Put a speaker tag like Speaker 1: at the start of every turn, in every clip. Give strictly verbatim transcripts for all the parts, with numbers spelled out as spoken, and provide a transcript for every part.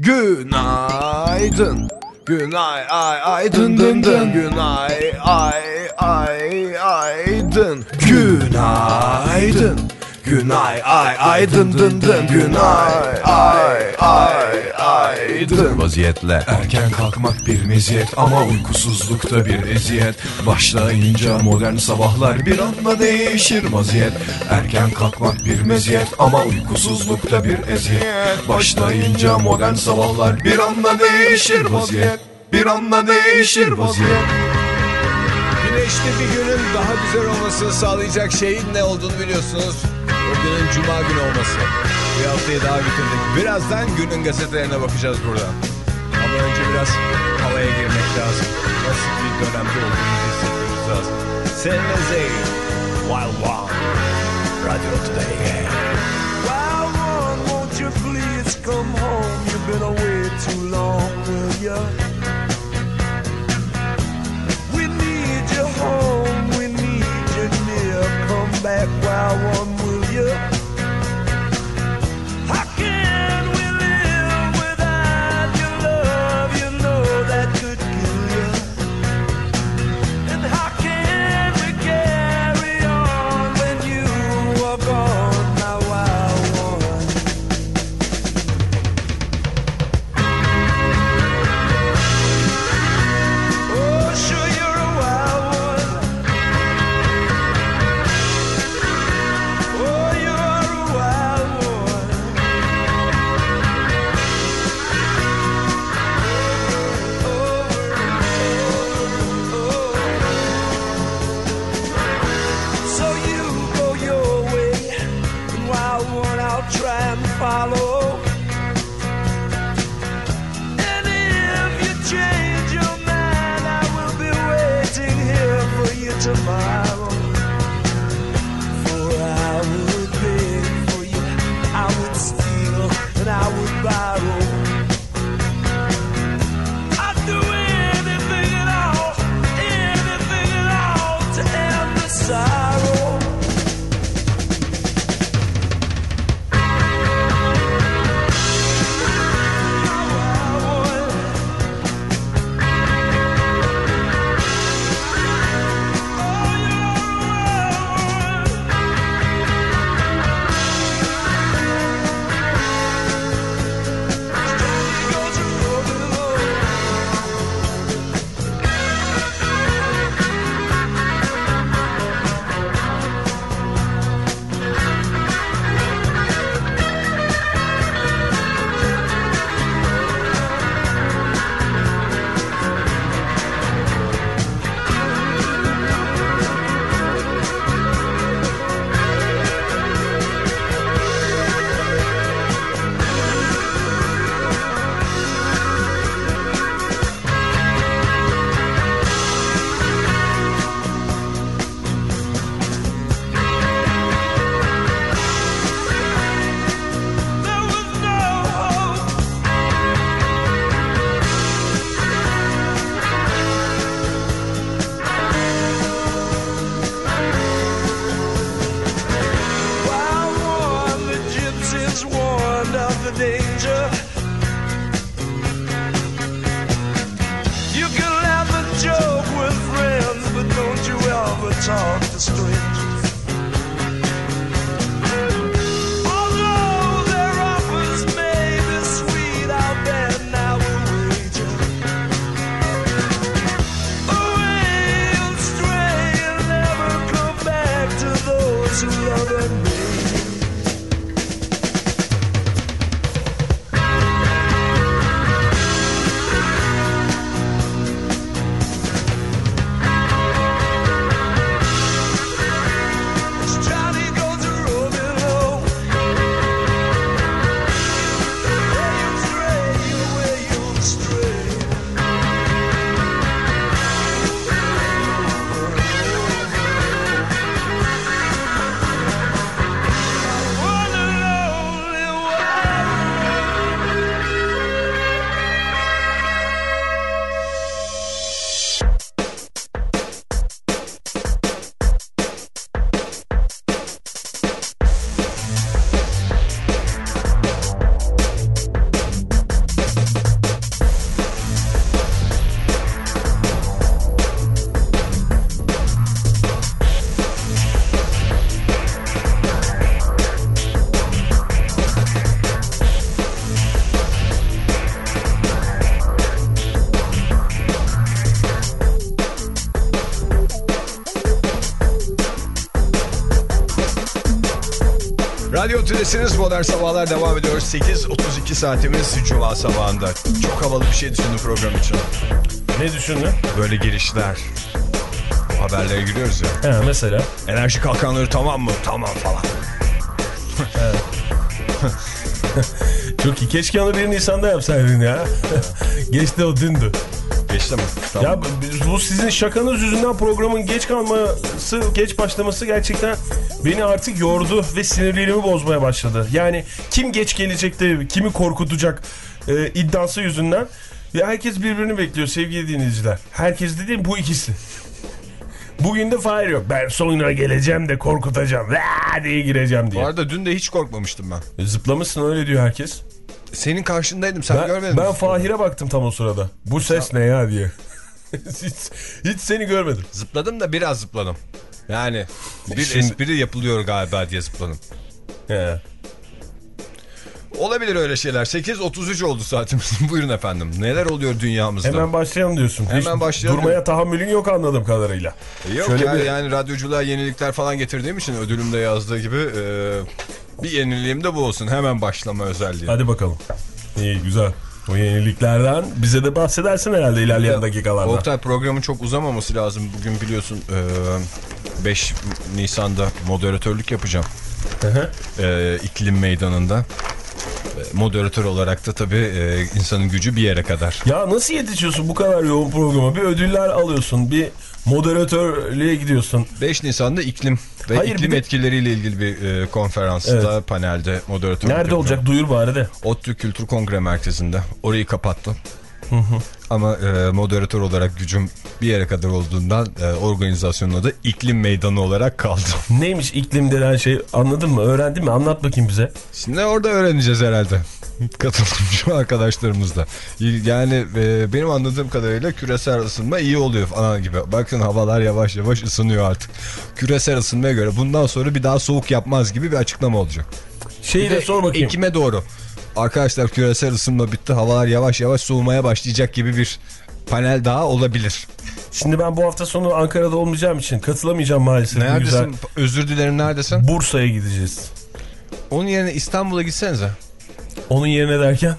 Speaker 1: Günaydın. Günay ay ay dın dın dın. Günay ay ay ay dın. Günaydın. Günay ay ay dın dın dın. Günay ay ay ay dın.
Speaker 2: Vaziyetle erken kalkmak bir meziyet ama uykusuzlukta bir eziyet. Başlayınca modern sabahlar bir anda değişir vaziyet. Erken kalkmak bir meziyet ama uykusuzlukta bir eziyet. Başlayınca modern sabahlar bir anda değişir vaziyet. Bir anda değişir vaziyet.
Speaker 1: Güneşli bir günün daha güzel olmasını sağlayacak şeyin ne olduğunu biliyorsunuz. O günün cuma günü olması. Bir haftayı daha bitirdik. Birazdan günün gazetelerine bakacağız burada. Ama önce biraz havaya girmek lazım. Nasıl bir dönemde olduğumuzu hissetmemiz lazım. Selma Zayn, Wild One, Radio Today.
Speaker 3: Wild one, won't you please come home? You've been away too long, will ya? We need you home, we need you near. Come back, wild one, will you? How can we live without your love? You know that could kill you. And how can we carry on when you are gone, my wild one?
Speaker 1: Radyo'dasınız. Modern Sabahlar devam ediyor. sekiz otuz iki saatimiz Cuma sabahında. Çok havalı bir şey düşündüm program için.
Speaker 4: Ne düşündün?
Speaker 1: Böyle girişler. Bu haberlere giriyoruz ya.
Speaker 4: He, mesela.
Speaker 1: Enerji kalkanları tamam mı? Tamam falan.
Speaker 4: Çok iyi. Keşke onu bir Nisan'da yapsaydın ya. Geçti, o dündü.
Speaker 1: Geçti mi? Tamam.
Speaker 4: Ya bu- bu sizin şakanız yüzünden programın geç kalması, geç başlaması gerçekten beni artık yordu ve sinirlerimi bozmaya başladı. Yani kim geç gelecekti, kimi korkutacak e, iddiası yüzünden. Ve herkes birbirini bekliyor sevgili dinleyiciler. Herkes dediğim bu ikisi. Bugün de Fahir yok. Ben sonra geleceğim de korkutacağım. Vaa diye gireceğim diye.
Speaker 1: Bu arada dün de hiç korkmamıştım ben.
Speaker 4: E, zıplamışsın, öyle diyor herkes.
Speaker 1: Senin karşındaydım, sen
Speaker 4: Ben,
Speaker 1: görmedin
Speaker 4: ben
Speaker 1: mi?
Speaker 4: Fahir'e baktım tam o sırada. Bu ses ne ya diye. hiç, hiç seni görmedim.
Speaker 1: Zıpladım da biraz zıpladım. Yani bir
Speaker 4: Şimdi-
Speaker 1: espri yapılıyor galiba diye zıpladım.
Speaker 4: He.
Speaker 1: Olabilir öyle şeyler. sekiz otuz üç oldu saatimiz. Buyurun efendim. Neler oluyor dünyamızda?
Speaker 4: Hemen başlayalım diyorsun.
Speaker 1: Hemen
Speaker 4: Hiç
Speaker 1: başlayalım.
Speaker 4: Durmaya tahammülün yok anladığım kadarıyla.
Speaker 1: Yok
Speaker 4: Şöyle
Speaker 1: ya,
Speaker 4: bir-
Speaker 1: yani radyoculuğa yenilikler falan getirdiğim için ödülümde yazdığı gibi e, bir yeniliğim de bu olsun. Hemen başlama özelliği.
Speaker 4: Hadi bakalım. İyi, güzel. O yeniliklerden bize de bahsedersin herhalde ilerleyen
Speaker 1: Ya,
Speaker 4: dakikalarda.
Speaker 1: Oktay, programın çok uzamaması lazım. Bugün biliyorsun e, beş Nisan'da moderatörlük yapacağım.
Speaker 4: Hı hı.
Speaker 1: E, iklim meydanında. E, Moderatör olarak da tabii e, insanın gücü bir yere kadar.
Speaker 4: Ya nasıl yetişiyorsun bu kadar yoğun programa? Bir ödüller alıyorsun, bir moderatörlüğe gidiyorsun.
Speaker 1: beş Nisan'da iklim ve
Speaker 4: Hayır,
Speaker 1: iklim
Speaker 4: bir de-
Speaker 1: etkileriyle ilgili bir e, konferansta,
Speaker 4: Evet.
Speaker 1: panelde moderatörlük
Speaker 4: Nerede
Speaker 1: yapacağım.
Speaker 4: olacak? Duyur bari de.
Speaker 1: ODTÜ Kültür Kongre Merkezi'nde. Orayı kapattım. Hı hı. Ama e, moderatör olarak gücüm bir yere kadar olduğundan e, organizasyonun adı iklim meydanı olarak kaldı.
Speaker 4: Neymiş iklim denen şey, anladın mı? Öğrendin mi? Anlat bakayım bize.
Speaker 1: Şimdi orada öğreneceğiz herhalde. Katılımcı arkadaşlarımızla. Yani e, benim anladığım kadarıyla küresel ısınma iyi oluyor falan gibi. Bakın havalar yavaş yavaş ısınıyor artık. Küresel ısınmaya göre bundan sonra bir daha soğuk yapmaz gibi bir açıklama olacak.
Speaker 4: Şeyi
Speaker 1: Bir
Speaker 4: de
Speaker 1: de
Speaker 4: sor bakayım.
Speaker 1: Ekim'e doğru. Arkadaşlar küresel ısınma bitti. Havalar yavaş yavaş soğumaya başlayacak gibi bir panel daha olabilir.
Speaker 4: Şimdi ben bu hafta sonu Ankara'da olmayacağım için katılamayacağım maalesef. Bu
Speaker 1: Neredesin?
Speaker 4: güzel.
Speaker 1: Özür dilerim, neredesin?
Speaker 4: Bursa'ya gideceğiz.
Speaker 1: Onun yerine İstanbul'a gitsenize.
Speaker 4: Onun yerine derken?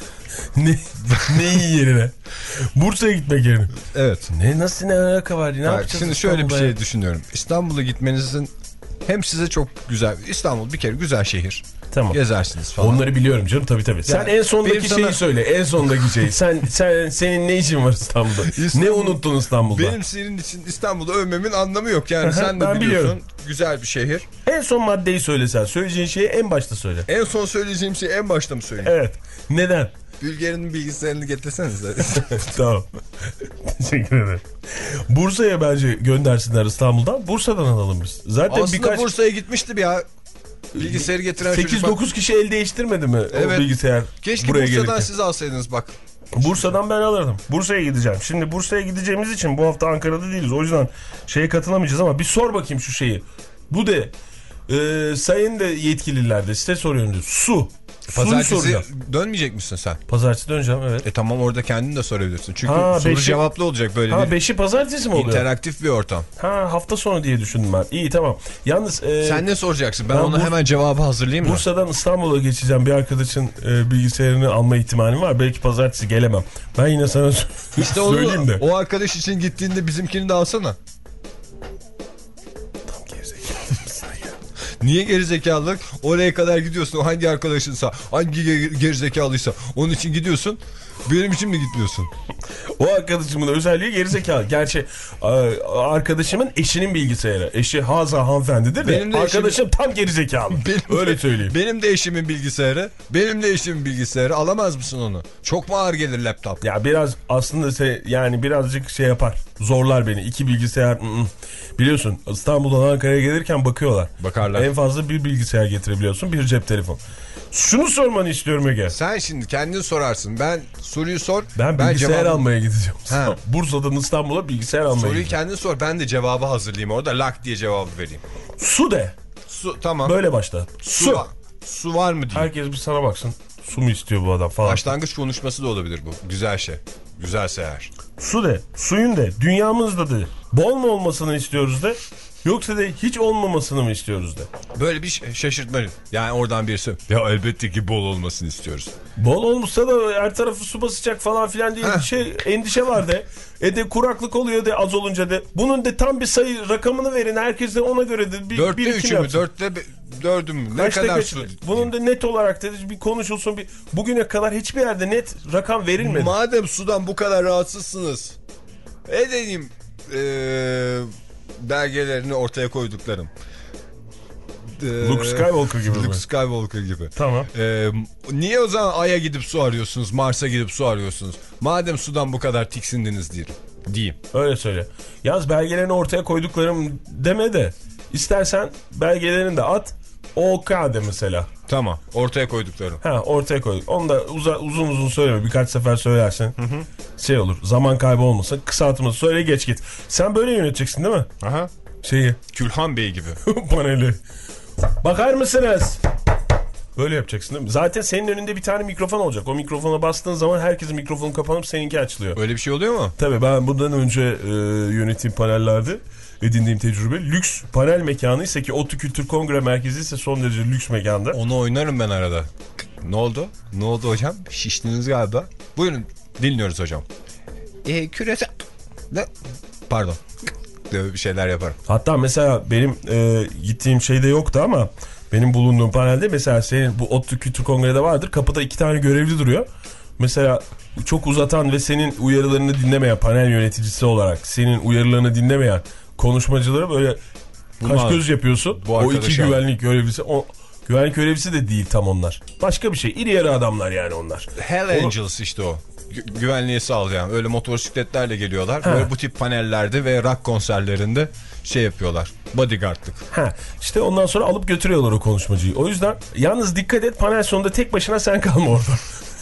Speaker 4: ne, neyin yerine? Bursa'ya gitmek yerine.
Speaker 1: Evet.
Speaker 4: Ne, nasıl, ne alaka var? Ne
Speaker 1: Bak,
Speaker 4: yapacağız
Speaker 1: şimdi şöyle bir
Speaker 4: İstanbul'da ya?
Speaker 1: şey düşünüyorum. İstanbul'a gitmenizin hem size çok güzel. İstanbul bir kere güzel şehir.
Speaker 4: Tamam.
Speaker 1: Gezersiniz falan.
Speaker 4: Onları biliyorum canım, tabii tabii. Sen
Speaker 1: Yani
Speaker 4: en sondaki
Speaker 1: benim
Speaker 4: şeyi
Speaker 1: sana-
Speaker 4: söyle. En sondaki şeyi. Sen sen senin ne işin var İstanbul'da?
Speaker 1: İstanbul-
Speaker 4: Ne unuttun İstanbul'da?
Speaker 1: Benim senin için İstanbul'u övmemin anlamı yok. Yani
Speaker 4: Aha,
Speaker 1: sen de
Speaker 4: ben
Speaker 1: biliyorsun.
Speaker 4: biliyorum.
Speaker 1: Güzel bir şehir.
Speaker 4: En son maddeyi söylesen. Söyleyeceğin şeyi en başta söyle.
Speaker 1: En son söyleyeceğim şeyi en başta mı söyleyeyim?
Speaker 4: Evet. Neden?
Speaker 1: Bülger'in bilgisayarını getirsenize.
Speaker 4: Tamam. Teşekkür ederim. Bursa'ya bence göndersinler İstanbul'dan. Bursa'dan alalım biz. Zaten
Speaker 1: Aslında
Speaker 4: birkaç
Speaker 1: Bursa'ya gitmiştim ya. Bilgisayarı getiren
Speaker 4: sekiz
Speaker 1: çocuk.
Speaker 4: dokuz kişi el değiştirmedi mi
Speaker 1: Evet.
Speaker 4: o bilgisayar?
Speaker 1: Keşke
Speaker 4: buraya
Speaker 1: Bursa'dan
Speaker 4: gelirken?
Speaker 1: siz alsaydınız bak.
Speaker 4: Bursa'dan ben alırdım. Bursa'ya gideceğim. Şimdi Bursa'ya gideceğimiz için bu hafta Ankara'da değiliz. O yüzden şeye katılamayacağız ama bir sor bakayım şu şeyi. Bu de e, sayın da yetkililer de size soruyorum diyor. Su. Suyu
Speaker 1: Pazartesi
Speaker 4: soracağım.
Speaker 1: dönmeyecek misin sen?
Speaker 4: Pazartesi döneceğim, evet.
Speaker 1: E tamam, orada kendin de sorabilirsin. Çünkü
Speaker 4: Ha,
Speaker 1: soru
Speaker 4: beşi-
Speaker 1: cevaplı olacak böyle
Speaker 4: Ha
Speaker 1: bir
Speaker 4: beşi pazartesi mi oluyor?
Speaker 1: interaktif bir ortam.
Speaker 4: Ha, hafta sonu diye düşündüm ben. İyi, tamam. Yalnız e,
Speaker 1: Sen ne soracaksın? Ben,
Speaker 4: ben
Speaker 1: ona
Speaker 4: Bur-
Speaker 1: hemen cevabı hazırlayayım mı?
Speaker 4: Bursa'dan İstanbul'a geçeceğim. Bir arkadaşın e, bilgisayarını alma ihtimalim var. Belki pazartesi gelemem. Ben yine sana
Speaker 1: İşte onu,
Speaker 4: söyleyeyim de.
Speaker 1: o arkadaş için gittiğinde bizimkini de alsana. Niye gerizekalılık? Oraya kadar gidiyorsun. O hangi arkadaşınsa, hangi ge- gerizekalıysa onun için gidiyorsun. Benim için mi gitmiyorsun?
Speaker 4: O arkadaşımın özelliği gerizekalı. Gerçi e, arkadaşımın eşinin bilgisayarı. Eşi Haza hanımefendidir de
Speaker 1: Benim de
Speaker 4: arkadaşım tam gerizekalı.
Speaker 1: Benim
Speaker 4: Öyle
Speaker 1: de-
Speaker 4: söyleyeyim.
Speaker 1: Benim de eşimin bilgisayarı. Benim de eşimin bilgisayarı. Alamaz mısın onu? Çok mu ağır gelir laptop?
Speaker 4: Ya biraz aslında se- yani birazcık şey yapar. Zorlar beni. İki bilgisayar. ı-ı. Biliyorsun İstanbul'dan Ankara'ya gelirken bakıyorlar.
Speaker 1: Bakarlar.
Speaker 4: En fazla bir bilgisayar getirebiliyorsun. Bir cep telefon. Şunu sormanı istiyorum Ege.
Speaker 1: Sen şimdi kendin sorarsın. Ben soruyu sor.
Speaker 4: Ben bilgisayar
Speaker 1: cevabı-
Speaker 4: almaya gideceğim.
Speaker 1: Ha.
Speaker 4: Bursa'dan İstanbul'a bilgisayar almaya
Speaker 1: Soruyu
Speaker 4: gideceğim.
Speaker 1: kendin sor. Ben de cevabı hazırlayayım orada. Lak diye cevabı vereyim.
Speaker 4: Su de.
Speaker 1: Su, tamam.
Speaker 4: Böyle başla.
Speaker 1: Su.
Speaker 4: Su.
Speaker 1: var. Su var mı diye.
Speaker 4: Herkes bir sana baksın. Su mu istiyor bu adam falan.
Speaker 1: Başlangıç konuşması da olabilir bu. Güzel şey. Güzelse eğer.
Speaker 4: Su de. Suyun de. Dünyamızda de. Bol mu olmasını istiyoruz de. Yoksa de hiç olmamasını mı istiyoruz de?
Speaker 1: Böyle bir ş- şaşırtma. Yani oradan birisi ya elbette ki bol olmasını istiyoruz.
Speaker 4: Bol olmuşsa da her tarafı su basacak falan filan diye bir şey endişe var de. E de kuraklık oluyor de az olunca de. Bunun de tam bir sayı rakamını verin. Herkes de ona göre de bir
Speaker 1: Dörtte
Speaker 4: birikim
Speaker 1: üçü mü?
Speaker 4: yapsın.
Speaker 1: Dörtte be- dördü mü? Ne
Speaker 4: Kaçta
Speaker 1: kadar
Speaker 4: kaç-
Speaker 1: su?
Speaker 4: Bunun da net olarak da bir konuşulsun. Bir, bugüne kadar hiçbir yerde net rakam verilmedi.
Speaker 1: Madem sudan bu kadar rahatsızsınız, edeyim ee, belgelerini ortaya koyduklarım. Ee,
Speaker 4: Luke Skywalker gibi mi?
Speaker 1: Luke Skywalker gibi.
Speaker 4: Tamam.
Speaker 1: Ee, niye o zaman Ay'a gidip su arıyorsunuz, Mars'a gidip su arıyorsunuz? Madem sudan bu kadar tiksindiniz diyeyim. diyeyim.
Speaker 4: Öyle söyle. Yalnız belgelerini ortaya koyduklarım deme de. İstersen belgelerini de at. O K de mesela.
Speaker 1: Tamam, ortaya koyduklarım.
Speaker 4: Ha, ortaya koyduk. Onu da uza, uzun uzun söyleme. Birkaç sefer söylersen hı hı. şey olur. Zaman kaybı olmasın. Kısaltması söyle, geç git. Sen böyle yöneteceksin değil mi?
Speaker 1: Aha.
Speaker 4: Şeyi.
Speaker 1: Külhan Bey gibi.
Speaker 4: Paneli. Bakar mısınız? Böyle yapacaksın değil mi? Zaten senin önünde bir tane mikrofon olacak. O mikrofona bastığın zaman herkesin mikrofonu kapanıp seninki açılıyor.
Speaker 1: Öyle bir şey oluyor mu?
Speaker 4: Tabii ben bundan önce e, yönettiğim panellerde edindiğim tecrübe, lüks panel mekanı ise ki ODTÜ Kültür Kongre Merkezi ise son derece lüks mekanda.
Speaker 1: Onu oynarım ben arada. Ne oldu? Ne oldu hocam? Şiştiniz galiba. Buyurun, dinliyoruz hocam. E, küresel... Ne? Pardon. Böyle bir şeyler yaparım.
Speaker 4: Hatta mesela benim e, gittiğim şeyde yoktu ama benim bulunduğum panelde mesela senin bu ODTÜ Kültür Kongre'de vardır. Kapıda iki tane görevli duruyor. Mesela çok uzatan ve senin uyarılarını dinlemeyen panel yöneticisi olarak senin uyarılarını dinlemeyen konuşmacıları böyle kaş göz yapıyorsun.
Speaker 1: Bu
Speaker 4: O iki
Speaker 1: abi.
Speaker 4: güvenlik görevlisi, o güvenlik görevlisi de değil tam onlar. Başka bir şey. İri yarı adamlar yani onlar.
Speaker 1: Hell
Speaker 4: Onu...
Speaker 1: Angels işte o. Gü- güvenliği sağlayan. Öyle motosikletlerle geliyorlar.
Speaker 4: Ha.
Speaker 1: Böyle bu tip panellerde ve rock konserlerinde şey yapıyorlar. Bodyguardlık.
Speaker 4: Ha, işte ondan sonra alıp götürüyorlar o konuşmacıyı. O yüzden yalnız dikkat et, panel sonunda tek başına sen kalma orada.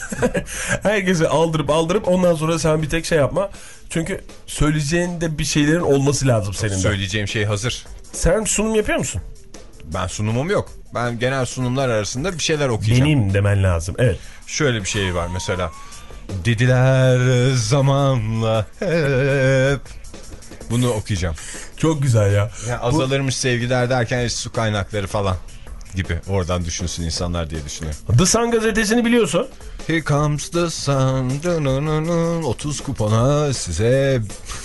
Speaker 4: Herkese aldırıp aldırıp ondan sonra sen bir tek şey yapma. Çünkü söyleyeceğin de bir şeylerin olması lazım senin de.
Speaker 1: Söyleyeceğim şey hazır.
Speaker 4: Sen sunum yapıyor musun?
Speaker 1: Ben sunumum yok. Ben genel sunumlar arasında bir şeyler okuyacağım.
Speaker 4: Benim demen lazım. Evet.
Speaker 1: Şöyle bir şey var mesela. Dediler zamanla hep. Bunu okuyacağım.
Speaker 4: Çok güzel ya.
Speaker 1: Yani azalırmış sevgiler derken işte su kaynakları falan gibi. Oradan düşünsün insanlar diye düşünüyorum.
Speaker 4: The Sun gazetesini biliyorsun.
Speaker 1: Here comes the sun. otuz kupona size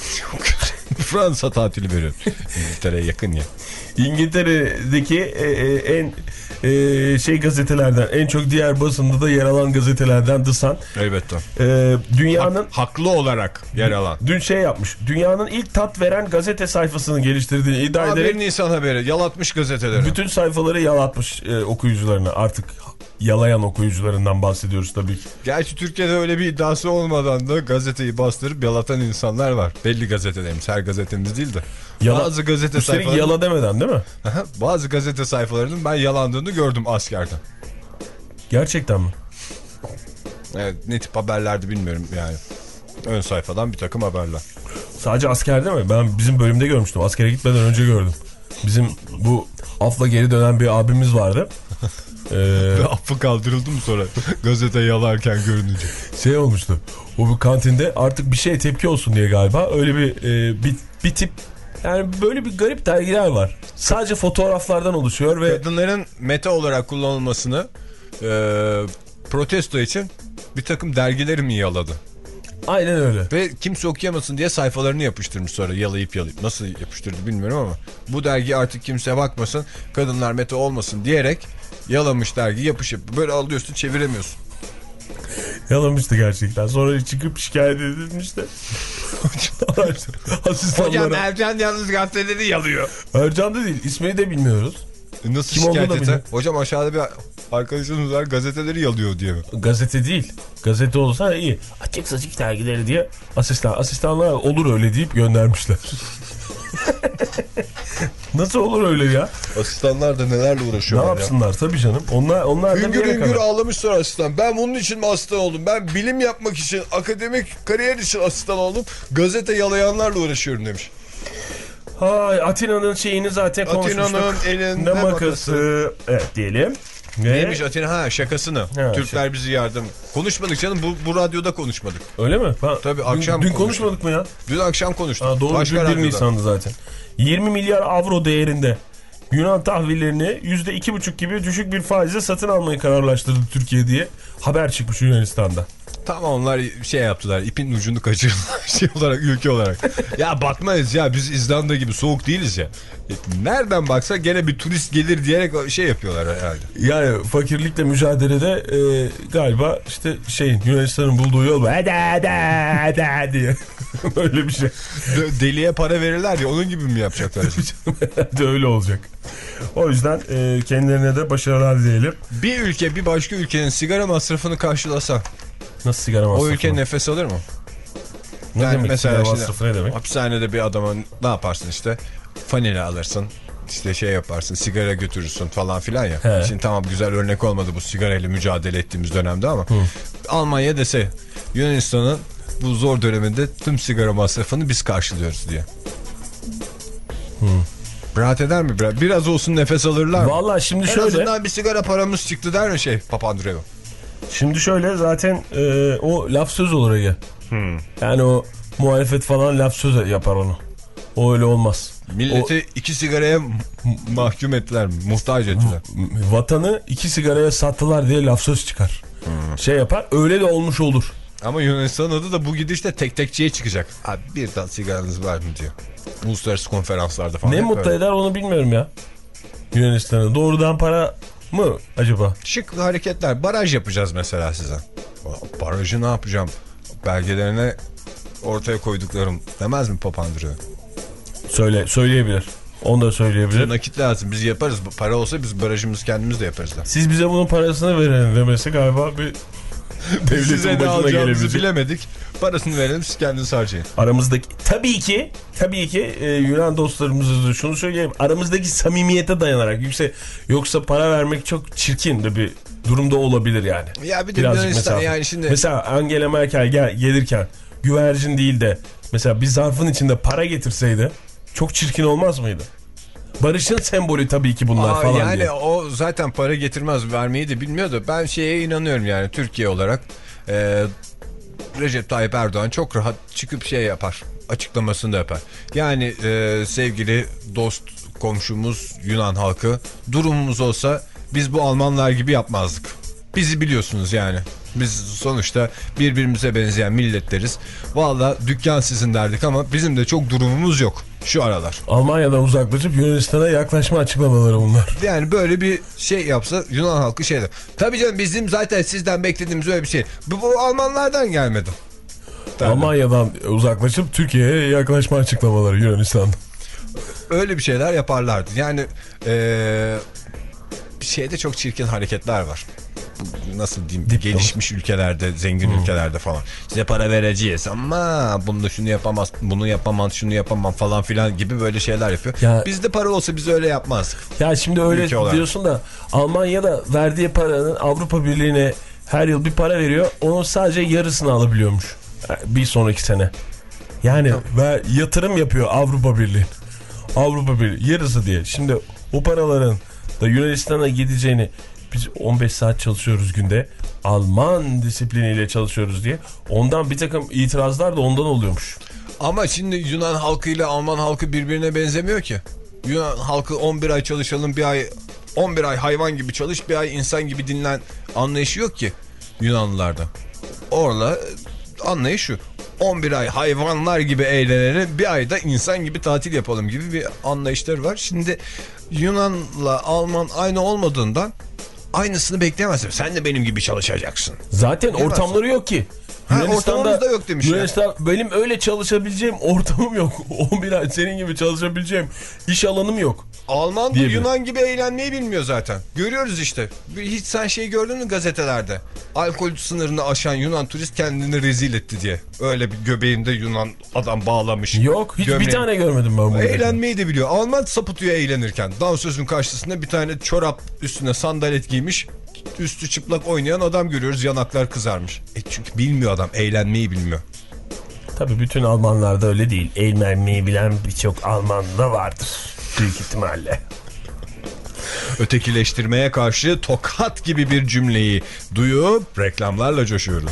Speaker 1: Fransa tatili veriyorum. İngiltere'ye yakın ya.
Speaker 4: İngiltere'deki e, e, en e, şey gazetelerden, en çok diğer basında da yer alan gazetelerden The Sun.
Speaker 1: Elbette.
Speaker 4: E, dünyanın
Speaker 1: Hak, haklı olarak yer alan.
Speaker 4: dün şey yapmış. Dünyanın ilk tat veren gazete sayfasını geliştirdiğini iddia
Speaker 1: Aa,
Speaker 4: ederek
Speaker 1: bir Nisan haberi yalatmış gazeteleri.
Speaker 4: bütün sayfaları yalatmış e, okuyucularına. Artık yalayan okuyucularından bahsediyoruz tabii ki.
Speaker 1: Gerçi Türkiye'de öyle bir iddiası olmadan da gazeteyi bastırıp yalatan insanlar var. Belli gazetelerimiz, her gazetemiz değil de.
Speaker 4: Yala,
Speaker 1: bazı gazete
Speaker 4: üstelik
Speaker 1: sayfaları...
Speaker 4: yala demeden değil mi?
Speaker 1: Aha, bazı gazete sayfalarının ben yalandığını gördüm askerde.
Speaker 4: Gerçekten mi?
Speaker 1: Evet, ne tip haberlerdi bilmiyorum yani. Ön sayfadan bir takım haberler.
Speaker 4: Sadece askerde mi? Ben bizim bölümde görmüştüm. Askere gitmeden önce gördüm. Bizim bu afla geri dönen bir abimiz vardı. Ee,
Speaker 1: Affı kaldırıldı mı sonra gazete yalarken görününce?
Speaker 4: şey olmuştu. O bu kantinde artık bir şeye tepki olsun diye galiba öyle bir e, bir, bir tip, yani böyle bir garip dergiler var. Sadece fotoğraflardan oluşuyor ve
Speaker 1: Kadınların meta olarak kullanılmasını e, protesto için bir takım dergileri mi yaladı?
Speaker 4: aynen öyle.
Speaker 1: Ve kimse okuyamasın diye sayfalarını yapıştırmış sonra yalayıp yalayıp. Nasıl yapıştırdı bilmiyorum ama bu dergi artık kimse bakmasın, kadınlar meta olmasın diyerek yalamış dergi, yapışıp böyle alıyorsun, çeviremiyorsun.
Speaker 4: Yalamıştı gerçekten. Sonra çıkıp şikayet edilmişti. Asistanlara.
Speaker 1: Ercan yalnız gazeteleri yalıyor.
Speaker 4: Ercan da değil. İsmini de bilmiyoruz.
Speaker 1: E nasıl
Speaker 4: Kim
Speaker 1: şikayet
Speaker 4: olduğunu da
Speaker 1: etse?
Speaker 4: bilmiyorum.
Speaker 1: Hocam aşağıda bir arkadaşımız var, gazeteleri yalıyor diye mi?
Speaker 4: Gazete değil. Gazete olsa iyi. Açık saçık dergileri diye asistan. Asistanlar olur öyle deyip göndermişler. Nasıl olur öyle ya?
Speaker 1: Asistanlar da nelerle
Speaker 4: Ne
Speaker 1: uğraşıyorlar ya.
Speaker 4: yapsınlar tabii canım. Onlar, onlar da bir
Speaker 1: Hüngür
Speaker 4: yere
Speaker 1: hüngür
Speaker 4: kadar.
Speaker 1: ağlamışlar asistan. Ben bunun için mi asistan oldum? Ben bilim yapmak için, akademik kariyer için asistan oldum. Gazete yalayanlarla uğraşıyorum demiş.
Speaker 4: Hay, Atina'nın şeyini zaten konuşmuştuk.
Speaker 1: Atina'nın elinde
Speaker 4: Ne makası.
Speaker 1: makası.
Speaker 4: Evet diyelim. Ne?
Speaker 1: Neymiş Atina? Ha şakasını.
Speaker 4: Ha,
Speaker 1: Türkler
Speaker 4: şey.
Speaker 1: bizi yardım. Konuşmadık canım bu, bu radyoda konuşmadık.
Speaker 4: Öyle mi? Ben,
Speaker 1: Tabii,
Speaker 4: dün,
Speaker 1: akşam
Speaker 4: dün
Speaker 1: konuştuk.
Speaker 4: konuşmadık mı ya?
Speaker 1: Dün akşam konuştuk.
Speaker 4: Ha, doğru,
Speaker 1: Başka
Speaker 4: dün bir
Speaker 1: radyoda.
Speaker 4: Nisan'dı zaten. yirmi milyar avro değerinde Yunan tahvillerini yüzde iki buçuk gibi düşük bir faizle satın almayı kararlaştırdı Türkiye diye haber çıkmış Yunanistan'da.
Speaker 1: Tamam onlar şey yaptılar, ipin ucunu kaçırdılar şey olarak, ülke olarak. Ya batmayız ya, biz İzlanda gibi soğuk değiliz ya. Nereden baksa gene bir turist gelir diyerek şey yapıyorlar herhalde.
Speaker 4: Yani fakirlikle mücadelede e, galiba işte şeyin Yunanistan'ın bulduğu yol var. Hadi hadi hadi hadi diye. Öyle bir şey.
Speaker 1: De- deliye para verirler ya, onun gibi mi yapacaklar?
Speaker 4: Herhalde öyle olacak. O yüzden e, kendilerine de başarılar dileyelim.
Speaker 1: Bir ülke bir başka ülkenin sigara masrafını karşılasa
Speaker 4: Nasıl sigara masrafı?
Speaker 1: o ülke nefes alır mı?
Speaker 4: Ne
Speaker 1: Yani
Speaker 4: demek
Speaker 1: mesela
Speaker 4: sigara
Speaker 1: şimdi
Speaker 4: masrafı ne demek?
Speaker 1: hapishanede bir adama ne yaparsın işte, fanila alırsın, işte şey yaparsın, sigara götürürsün falan filan ya.
Speaker 4: He.
Speaker 1: Şimdi tamam, güzel örnek olmadı bu sigarayla mücadele ettiğimiz dönemde ama Hı. Almanya dese Yunanistan'ın bu zor döneminde tüm sigara masrafını biz karşılıyoruz diye. Hı. Rahat eder mi? Biraz, biraz olsun nefes alırlar mı?
Speaker 4: Vallahi şimdi
Speaker 1: en
Speaker 4: şöyle.
Speaker 1: azından bir sigara paramız çıktı der mi şey Papandreou?
Speaker 4: Şimdi şöyle zaten e, o laf söz olur Ege. Hmm. Yani o muhalefet falan laf söz yapar onu. O öyle olmaz.
Speaker 1: Milleti o, iki sigaraya mahkum ettiler, muhtaç ettiler.
Speaker 4: Vatanı iki sigaraya sattılar diye laf söz çıkar. Hmm. Şey yapar, öyle de olmuş olur.
Speaker 1: Ama Yunanistan adı da bu gidişte tek tekçiye çıkacak. Abi bir tane sigaranız var mı diyor. Uluslararası konferanslarda falan.
Speaker 4: Ne mutlu
Speaker 1: böyle.
Speaker 4: eder onu bilmiyorum ya. Yunanistan'a doğrudan para mı acaba?
Speaker 1: Şık hareketler. Baraj yapacağız mesela size. Barajı ne yapacağım? Belgelerine ortaya koyduklarım demez mi Papandreou?
Speaker 4: Söyle, söyleyebilir. Onu da söyleyebilir.
Speaker 1: Nakit lazım. Biz yaparız. Para olsa biz barajımızı kendimiz de yaparız da.
Speaker 4: Siz bize bunun parasını verin demesi galiba bir
Speaker 1: devletin başına gelebilecek. Bilemedik. Parasını verelim, siz kendiniz harcayın.
Speaker 4: Aramızdaki tabii ki tabii ki e, Yunan dostlarımıza da şunu söyleyeyim. Aramızdaki samimiyete dayanarak yüksek, yoksa para vermek çok çirkin de bir durumda olabilir yani.
Speaker 1: Ya bir de Yunanistan yani şimdi.
Speaker 4: Mesela Angela Merkel gel, gelirken güvercin değil de mesela bir zarfın içinde para getirseydi çok çirkin olmaz mıydı? Barış'ın sembolü tabii ki bunlar Aa, falan
Speaker 1: yani
Speaker 4: diye.
Speaker 1: O zaten para getirmez, vermeyi de bilmiyordu. Ben şeye inanıyorum yani, Türkiye olarak e, Recep Tayyip Erdoğan çok rahat çıkıp şey yapar, açıklamasını da yapar. Yani e, sevgili dost komşumuz Yunan halkı, durumumuz olsa biz bu Almanlar gibi yapmazdık. Bizi biliyorsunuz yani. Biz sonuçta birbirimize benzeyen milletleriz. Valla dükkan sizin derdik ama bizim de çok durumumuz yok şu aralar.
Speaker 4: Almanya'dan uzaklaşıp Yunanistan'a yaklaşma açıklamaları bunlar.
Speaker 1: Yani böyle bir şey yapsa Yunan halkı şeyler. Tabii canım, bizim zaten sizden beklediğimiz öyle bir şey. Bu, bu Almanlardan gelmedi. Tabii.
Speaker 4: Almanya'dan uzaklaşıp Türkiye'ye yaklaşma açıklamaları Yunanistan'da.
Speaker 1: Öyle bir şeyler yaparlardı. Yani ee, bir şeyde çok çirkin hareketler var. Nasıl diyeyim, Dip gelişmiş mi? Ülkelerde, zengin hmm. ülkelerde falan. Size para vereceğiz ama bunu da şunu yapamaz, bunu yapamam, şunu yapamam falan filan gibi böyle şeyler yapıyor. Ya, bizde para olsa biz öyle yapmazdık.
Speaker 4: Ya şimdi öyle diyorsun da Almanya'da verdiği paranın Avrupa Birliği'ne her yıl bir para veriyor. Onun sadece yarısını alabiliyormuş. Bir sonraki sene. Yani tamam. Ve yatırım yapıyor Avrupa Birliği. Avrupa Birliği yarısı diye. Şimdi o paraların da Yunanistan'a gideceğini, biz on beş saat çalışıyoruz günde, Alman disipliniyle çalışıyoruz diye, ondan bir takım itirazlar da ondan oluyormuş.
Speaker 1: Ama şimdi Yunan halkıyla Alman halkı birbirine benzemiyor ki. Yunan halkı on bir ay çalışalım, bir ay on bir ay hayvan gibi çalış, bir ay insan gibi dinlen anlayışı yok ki Yunanlılarda. Orada anlayış şu: on bir ay hayvanlar gibi eğlenelim, bir ayda insan gibi tatil yapalım gibi bir anlayışları var. Şimdi Yunan'la Alman aynı olmadığından aynısını bekleyemezsin. Sen de benim gibi çalışacaksın.
Speaker 4: Zaten ortamları yok ki.
Speaker 1: Ha, ortamımız da yok demişler.
Speaker 4: Yunanistan, benim öyle çalışabileceğim ortamım yok. on bir ay senin gibi çalışabileceğim iş alanım yok.
Speaker 1: Alman da Yunan gibi eğlenmeyi bilmiyor zaten. Görüyoruz işte. Hiç sen şey gördün mü gazetelerde? Alkol sınırını aşan Yunan turist kendini rezil etti diye. Öyle bir göbeğinde Yunan adam bağlamış.
Speaker 4: Yok, hiç gömleği. Bir tane görmedim ben bunu.
Speaker 1: Eğlenmeyi de biliyor. Alman sapıtıyor eğlenirken. Dansözün karşısında bir tane çorap üstüne sandalet giymiş, üstü çıplak oynayan adam görüyoruz, yanaklar kızarmış. E çünkü bilmiyor adam, eğlenmeyi bilmiyor.
Speaker 4: Tabii bütün Almanlarda öyle değil. Eğlenmeyi bilen birçok Alman da vardır büyük ihtimalle.
Speaker 1: Ötekileştirmeye karşı tokat gibi bir cümleyi duyup reklamlarla coşuyoruz.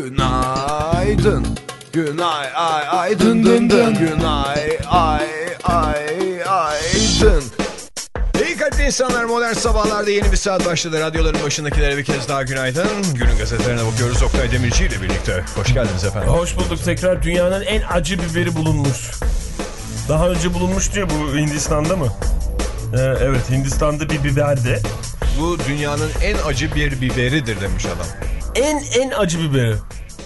Speaker 1: Günaydın. Günay ay ay dın dın dın. Günay ay ay ay dın. İyi kalpli insanlar, modern sabahlarda yeni bir saat başladı. Radyoların başındakilere bir kez daha günaydın. Günün gazetelerine bakıyoruz Oktay Demirci ile birlikte. Hoş geldiniz efendim.
Speaker 4: Hoş bulduk tekrar. Dünyanın en acı biberi bulunmuş. Daha önce bulunmuştu ya, bu Hindistan'da mı? Ee, evet, Hindistan'da bir biberdi.
Speaker 1: Bu dünyanın en acı bir biberidir demiş adam.
Speaker 4: En en acı biberi.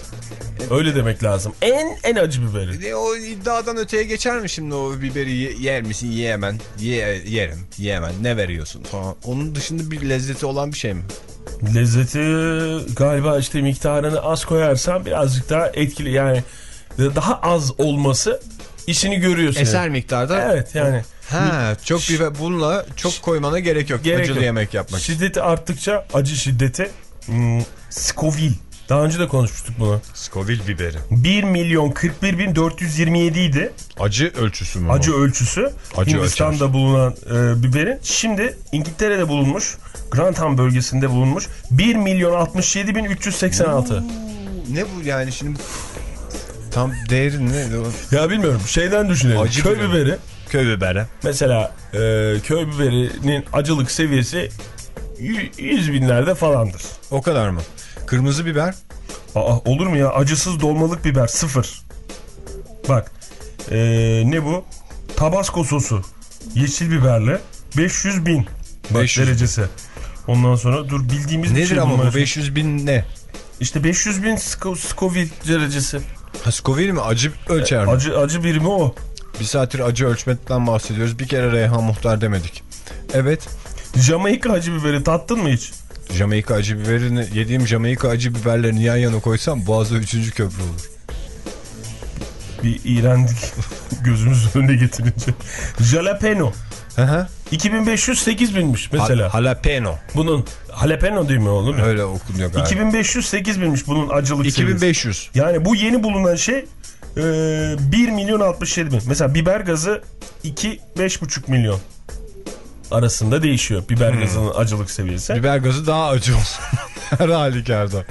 Speaker 4: Öyle demek lazım. En en acı biberi.
Speaker 1: E, o iddiadan öteye geçer mi şimdi, o biberi ye- yer misin, yiyemem, ye, yerim, yiyemem, ne veriyorsun falan. Onun dışında bir lezzeti olan bir şey mi?
Speaker 4: Lezzeti galiba işte miktarını az koyarsan birazcık daha etkili, yani daha az olması işini görüyorsun.
Speaker 1: Eser
Speaker 4: yani.
Speaker 1: miktarda.
Speaker 4: Evet yani.
Speaker 1: Ha, çok biber, bununla çok koymana gerek yok.
Speaker 4: Gerek
Speaker 1: acılı
Speaker 4: yok.
Speaker 1: yemek yapmak.
Speaker 4: Şiddeti arttıkça acı şiddeti hmm, Scoville. Daha önce de konuşmuştuk bunu.
Speaker 1: Scoville biberi.
Speaker 4: bir milyon kırk bir bin dört yüz yirmi yedi idi.
Speaker 1: Acı ölçüsü mü?
Speaker 4: Acı
Speaker 1: o?
Speaker 4: ölçüsü.
Speaker 1: Acı
Speaker 4: Hindistan'da
Speaker 1: ölçer.
Speaker 4: bulunan e, biberin. Şimdi İngiltere'de bulunmuş. Grantham bölgesinde bulunmuş. bir milyon altmış yedi bin üç yüz seksen altı.
Speaker 1: Ne bu yani şimdi? Tam değeri ne?
Speaker 4: Ya bilmiyorum. Şeyden düşünelim.
Speaker 1: Acı
Speaker 4: köy
Speaker 1: biber.
Speaker 4: biberi.
Speaker 1: Köy biberi.
Speaker 4: Mesela e, köy biberinin acılık seviyesi yüz binlerde falandır.
Speaker 1: O kadar mı? Kırmızı biber.
Speaker 4: Aa, olur mu ya? Acısız dolmalık biber sıfır. Bak e, ne bu? Tabasco sosu. Yeşil biberli. beş yüz bin bak,
Speaker 1: beş yüz
Speaker 4: derecesi. Ondan sonra dur, bildiğimiz bir
Speaker 1: Nedir
Speaker 4: şey
Speaker 1: ama
Speaker 4: bunlar.
Speaker 1: bu beş yüz bin ne?
Speaker 4: İşte beş yüz bin Sco- Scoville derecesi.
Speaker 1: Ha, Scoville mi? Acı ölçer mi?
Speaker 4: Acı acı birimi o.
Speaker 1: Bir saattir acı ölçmekten bahsediyoruz. Bir kere Reyhan Muhtar demedik. Evet.
Speaker 4: Jamaika acı biberi tattın mı hiç?
Speaker 1: Jamaika acı biberini, yediğim Jamaika acı biberlerini yan yana koysam Boğaz'da üçüncü köprü olur.
Speaker 4: Bir iğrendik gözümüzün önüne getirince. Jalapeno.
Speaker 1: Hı hı.
Speaker 4: iki bin beş yüz sekiz binmiş mesela.
Speaker 1: Jalapeno.
Speaker 4: Bunun jalapeno değil mi oğlum?
Speaker 1: Öyle okunuyor galiba.
Speaker 4: iki bin beş yüz sekiz binmiş bunun acılık
Speaker 1: iki bin
Speaker 4: seviyesi.
Speaker 1: beş yüz.
Speaker 4: Yani bu yeni bulunan şey e, bir milyon altmış yedi bin. Mesela biber gazı iki beş buçuk milyon arasında değişiyor biber hmm. gazının acılık seviyesi.
Speaker 1: Biber gazı daha acı olsun. Her halükarda.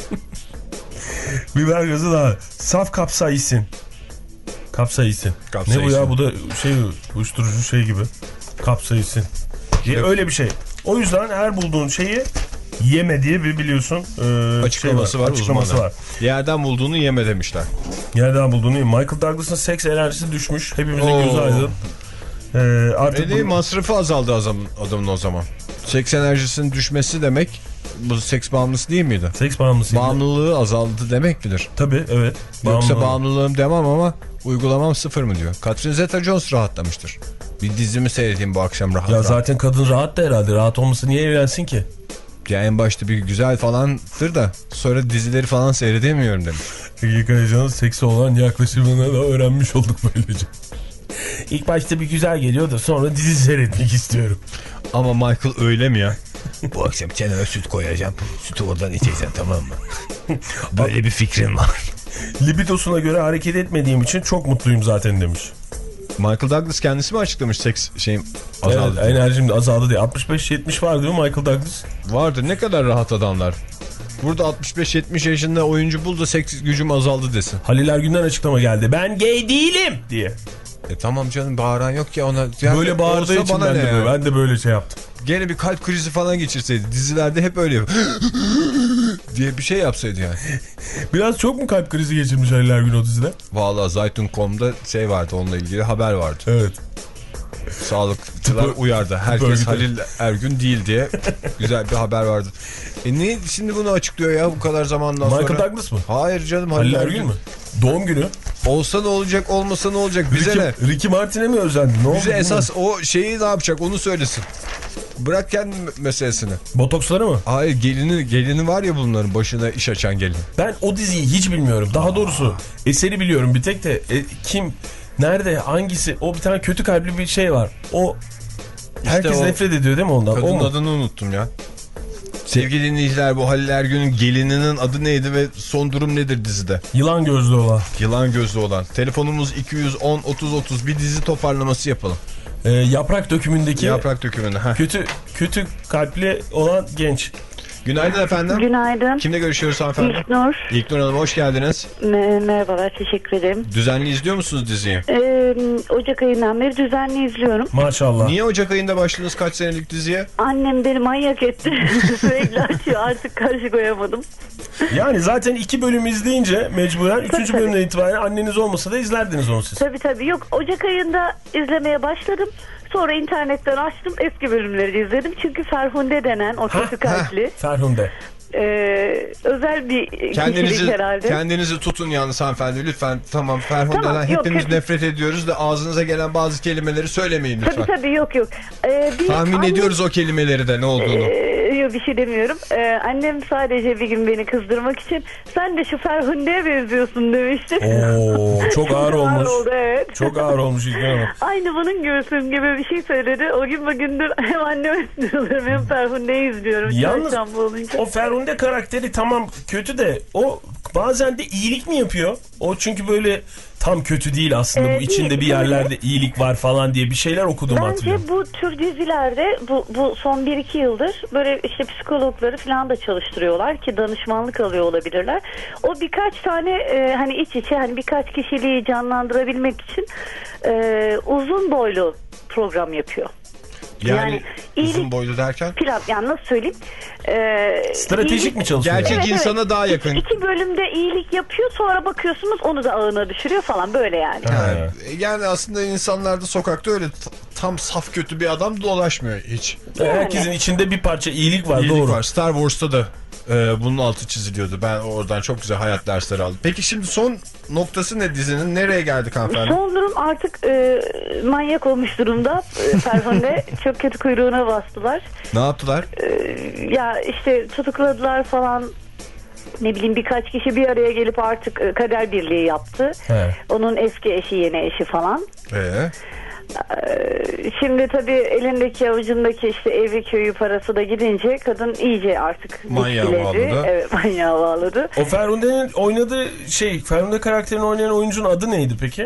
Speaker 4: Biber gazı daha. Saf kapsaisin. Kapsaisin.
Speaker 1: Kapsaisin.
Speaker 4: Ne bu ya? Bu da şey, uyuşturucu şey gibi. Kapsaisin.
Speaker 1: Evet.
Speaker 4: Öyle bir şey. O yüzden her bulduğun şeyi yeme diye bir biliyorsun e,
Speaker 1: açıklaması
Speaker 4: şey var.
Speaker 1: var.
Speaker 4: Açıklaması var.
Speaker 1: Yerden bulduğunu yeme demişler.
Speaker 4: Yerden bulduğunu yeme. Michael Douglas'ın seks enerjisi düşmüş. Hepimizin
Speaker 1: Oo.
Speaker 4: gözü aydın. E, artık
Speaker 1: Öyle
Speaker 4: bu...
Speaker 1: masrafı azaldı adamın, adamın o zaman. Seks enerjisinin düşmesi demek, bu seks bağımlısı değil miydi?
Speaker 4: Seks bağımlısı.
Speaker 1: Bağımlılığı azaldı demek midir?
Speaker 4: Tabii, evet.
Speaker 1: Yoksa
Speaker 4: Bağımlı.
Speaker 1: bağımlılığım demem ama uygulamam sıfır mı diyor. Catherine Zeta-Jones rahatlamıştır. Bir dizimi seyredeyim bu akşam rahat
Speaker 4: Ya
Speaker 1: rahat.
Speaker 4: zaten kadın rahat da herhalde. Rahat olması niye evlensin ki?
Speaker 1: Ya en başta bir güzel falandır da sonra dizileri falan seyredemiyorum demiş.
Speaker 4: Ege Kayacan'ın seksi olan yaklaşımını da öğrenmiş olduk böylece. İlk başta bir güzel geliyor da sonra dizi seyretmek istiyorum.
Speaker 1: Ama Michael öyle mi ya? Bu akşam çeneme süt koyacağım. Sütü oradan içeceksin, tamam mı? Böyle bir fikrim var.
Speaker 4: Libidosuna göre hareket etmediğim için çok mutluyum zaten demiş.
Speaker 1: Michael Douglas kendisi mi açıklamış seks şeyim azaldı?
Speaker 4: Evet, enerjim de azaldı diye. altmış beş yetmiş var diyor Michael Douglas.
Speaker 1: Vardır, ne kadar rahat adamlar. Burada altmış beş yetmiş yaşında oyuncu bul da seks gücüm azaldı desin.
Speaker 4: Halil Ergün'den açıklama geldi. Ben gay değilim diye.
Speaker 1: E tamam canım, bağıran yok ki ona. Yani
Speaker 4: böyle bağırdığı için
Speaker 1: bana
Speaker 4: ben de,
Speaker 1: yani.
Speaker 4: böyle, ben de böyle şey yaptım.
Speaker 1: Gene bir kalp krizi falan geçirseydi. Dizilerde hep öyle diye bir şey yapsaydı yani.
Speaker 4: Biraz çok mu kalp krizi geçirmiş Halil Ergün o dizide?
Speaker 1: Vallahi Zaytun nokta com'da şey vardı, onunla ilgili haber vardı.
Speaker 4: Evet.
Speaker 1: Sağlıkçılar
Speaker 4: Tıpı,
Speaker 1: uyardı. Herkes
Speaker 4: örgütü.
Speaker 1: Halil Ergün değil diye güzel bir haber vardı. E niye şimdi bunu açıklıyor ya bu kadar zamandan
Speaker 4: Michael
Speaker 1: sonra?
Speaker 4: Michael Douglas mı?
Speaker 1: Hayır canım, Halil,
Speaker 4: Halil Ergün mü? Doğum günü.
Speaker 1: Olsa ne olacak, olmasa ne olacak, bize
Speaker 4: Ricky,
Speaker 1: ne?
Speaker 4: Ricky Martin'e mi özendi? Ne
Speaker 1: Bize
Speaker 4: oldu
Speaker 1: esas o şeyi ne yapacak onu söylesin. Bırak kendi meselesini.
Speaker 4: Botoksları mı?
Speaker 1: Hayır, gelini gelini var ya bunların başına iş açan gelin.
Speaker 4: Ben o diziyi hiç bilmiyorum. Daha doğrusu eseri biliyorum bir tek de e, kim, nerede, hangisi? O bir tane kötü kalpli bir şey var. O herkes
Speaker 1: o
Speaker 4: nefret ediyor değil mi ondan?
Speaker 1: Kadının
Speaker 4: o
Speaker 1: adını unuttum ya. Sevgili dinleyiciler, bu Halil Ergün'ün gelininin adı neydi ve son durum nedir dizide?
Speaker 4: Yılan gözlü olan.
Speaker 1: Yılan gözlü olan. Telefonumuz iki yüz on otuz otuz, bir dizi toparlaması yapalım.
Speaker 4: Ee, yaprak dökümündeki
Speaker 1: Yaprak dökümünde. Heh.
Speaker 4: kötü kötü kalpli olan genç.
Speaker 1: Günaydın efendim.
Speaker 5: Günaydın.
Speaker 1: Kimle görüşüyoruz hanımefendi?
Speaker 5: İlknur.
Speaker 1: İlknur Hanım hoş geldiniz.
Speaker 5: Me- merhabalar, teşekkür ederim.
Speaker 1: Düzenli izliyor musunuz diziyi?
Speaker 5: Ee, Ocak ayından beri düzenli izliyorum.
Speaker 4: Maşallah.
Speaker 1: Niye Ocak ayında başladınız kaç senelik diziye?
Speaker 5: Annem beni manyak etti. Sürekli açıyor, artık karşı koyamadım.
Speaker 4: Yani zaten iki bölüm izleyince mecburen üçüncü
Speaker 5: tabii.
Speaker 4: bölümden itibaren anneniz olmasa da izlerdiniz onu siz.
Speaker 5: Tabii tabii, yok Ocak ayında izlemeye başladım. Sonra internetten açtım, eski bölümleri izledim. Çünkü Ferhunde denen o kötü kalpli
Speaker 4: Ferhunde.
Speaker 5: e, özel bir kişilik
Speaker 1: Kendinizi
Speaker 5: herhalde.
Speaker 1: kendinizi tutun yalnız hanımefendi lütfen. Tamam Ferhunde'den
Speaker 5: Tamam, yok,
Speaker 1: hepimiz
Speaker 5: kötü.
Speaker 1: nefret ediyoruz da ağzınıza gelen bazı kelimeleri söylemeyin lütfen.
Speaker 5: Tabii tabii, yok yok. Ee, bir
Speaker 1: Tahmin
Speaker 5: annem-
Speaker 1: ediyoruz o kelimeleri de ne olduğunu.
Speaker 5: Ee, yok, bir şey demiyorum. Ee, annem sadece bir gün beni kızdırmak için sen de şu Ferhunde'ye benziyorsun demişti.
Speaker 4: Oo, çok ağır olmuş.
Speaker 5: oldu, evet.
Speaker 4: Çok ağır olmuş İlknur Hanım.
Speaker 5: Aynı bunun göğsüm gibi bir şey söyledi. O gün bugündür hem anneme sinirlerim hem Ferhunde'yi izliyorum.
Speaker 4: Yalnız
Speaker 5: Çarşamba olunca.
Speaker 4: o Ferhunde karakteri tamam kötü de o bazen de iyilik mi yapıyor? O çünkü böyle tam kötü değil aslında.
Speaker 5: Ee,
Speaker 4: Bu içinde
Speaker 5: değil,
Speaker 4: bir yerlerde iyilik var falan diye bir şeyler okudum hatırlıyorum.
Speaker 5: Bence bu tür dizilerde bu, bu son bir iki yıldır böyle işte psikologları falan da çalıştırıyorlar ki danışmanlık alıyor olabilirler. O birkaç tane e, hani iç içe hani birkaç kişiliği canlandırabilmek için e, uzun boylu program yapıyor.
Speaker 1: Yani,
Speaker 5: yani
Speaker 1: uzun
Speaker 5: iyilik-
Speaker 1: boylu derken?
Speaker 5: Plan, yani nasıl söyleyeyim? Ee,
Speaker 4: Stratejik
Speaker 5: iyilik-
Speaker 4: mi çalışıyor?
Speaker 1: Gerçek
Speaker 5: Evet,
Speaker 1: insana
Speaker 5: evet.
Speaker 1: daha yakın.
Speaker 5: İki, iki bölümde iyilik yapıyor, sonra bakıyorsunuz onu da ağına düşürüyor falan, böyle yani.
Speaker 4: Ha.
Speaker 1: Yani, yani aslında insanlarda sokakta öyle t- tam saf kötü bir adam dolaşmıyor hiç.
Speaker 4: Herkesin içinde bir parça iyilik var.
Speaker 1: İyilik
Speaker 4: doğru.
Speaker 1: var. Star Wars'ta da e, bunun altı çiziliyordu. Ben oradan çok güzel hayat dersleri aldım. Peki şimdi son noktası ne dizinin? Nereye geldik hanımefendi?
Speaker 5: Son durum artık e, manyak olmuş durumda. E, Ferhunde çok kötü kuyruğuna bastılar.
Speaker 1: Ne yaptılar?
Speaker 5: E, ya işte tutukladılar falan. Ne bileyim, birkaç kişi bir araya gelip artık e, kader birliği yaptı.
Speaker 4: He.
Speaker 5: Onun eski eşi, yeni eşi falan.
Speaker 1: Ee,
Speaker 5: Ee, Şimdi tabii elindeki avucundaki işte evi köyü parası da gidince kadın iyice artık
Speaker 1: Manyağa
Speaker 5: etkiledi.
Speaker 1: bağladı.
Speaker 5: Evet, manyağa bağladı.
Speaker 4: O Ferhunde'nin oynadığı şey, Ferhunde karakterini oynayan oyuncunun adı neydi peki?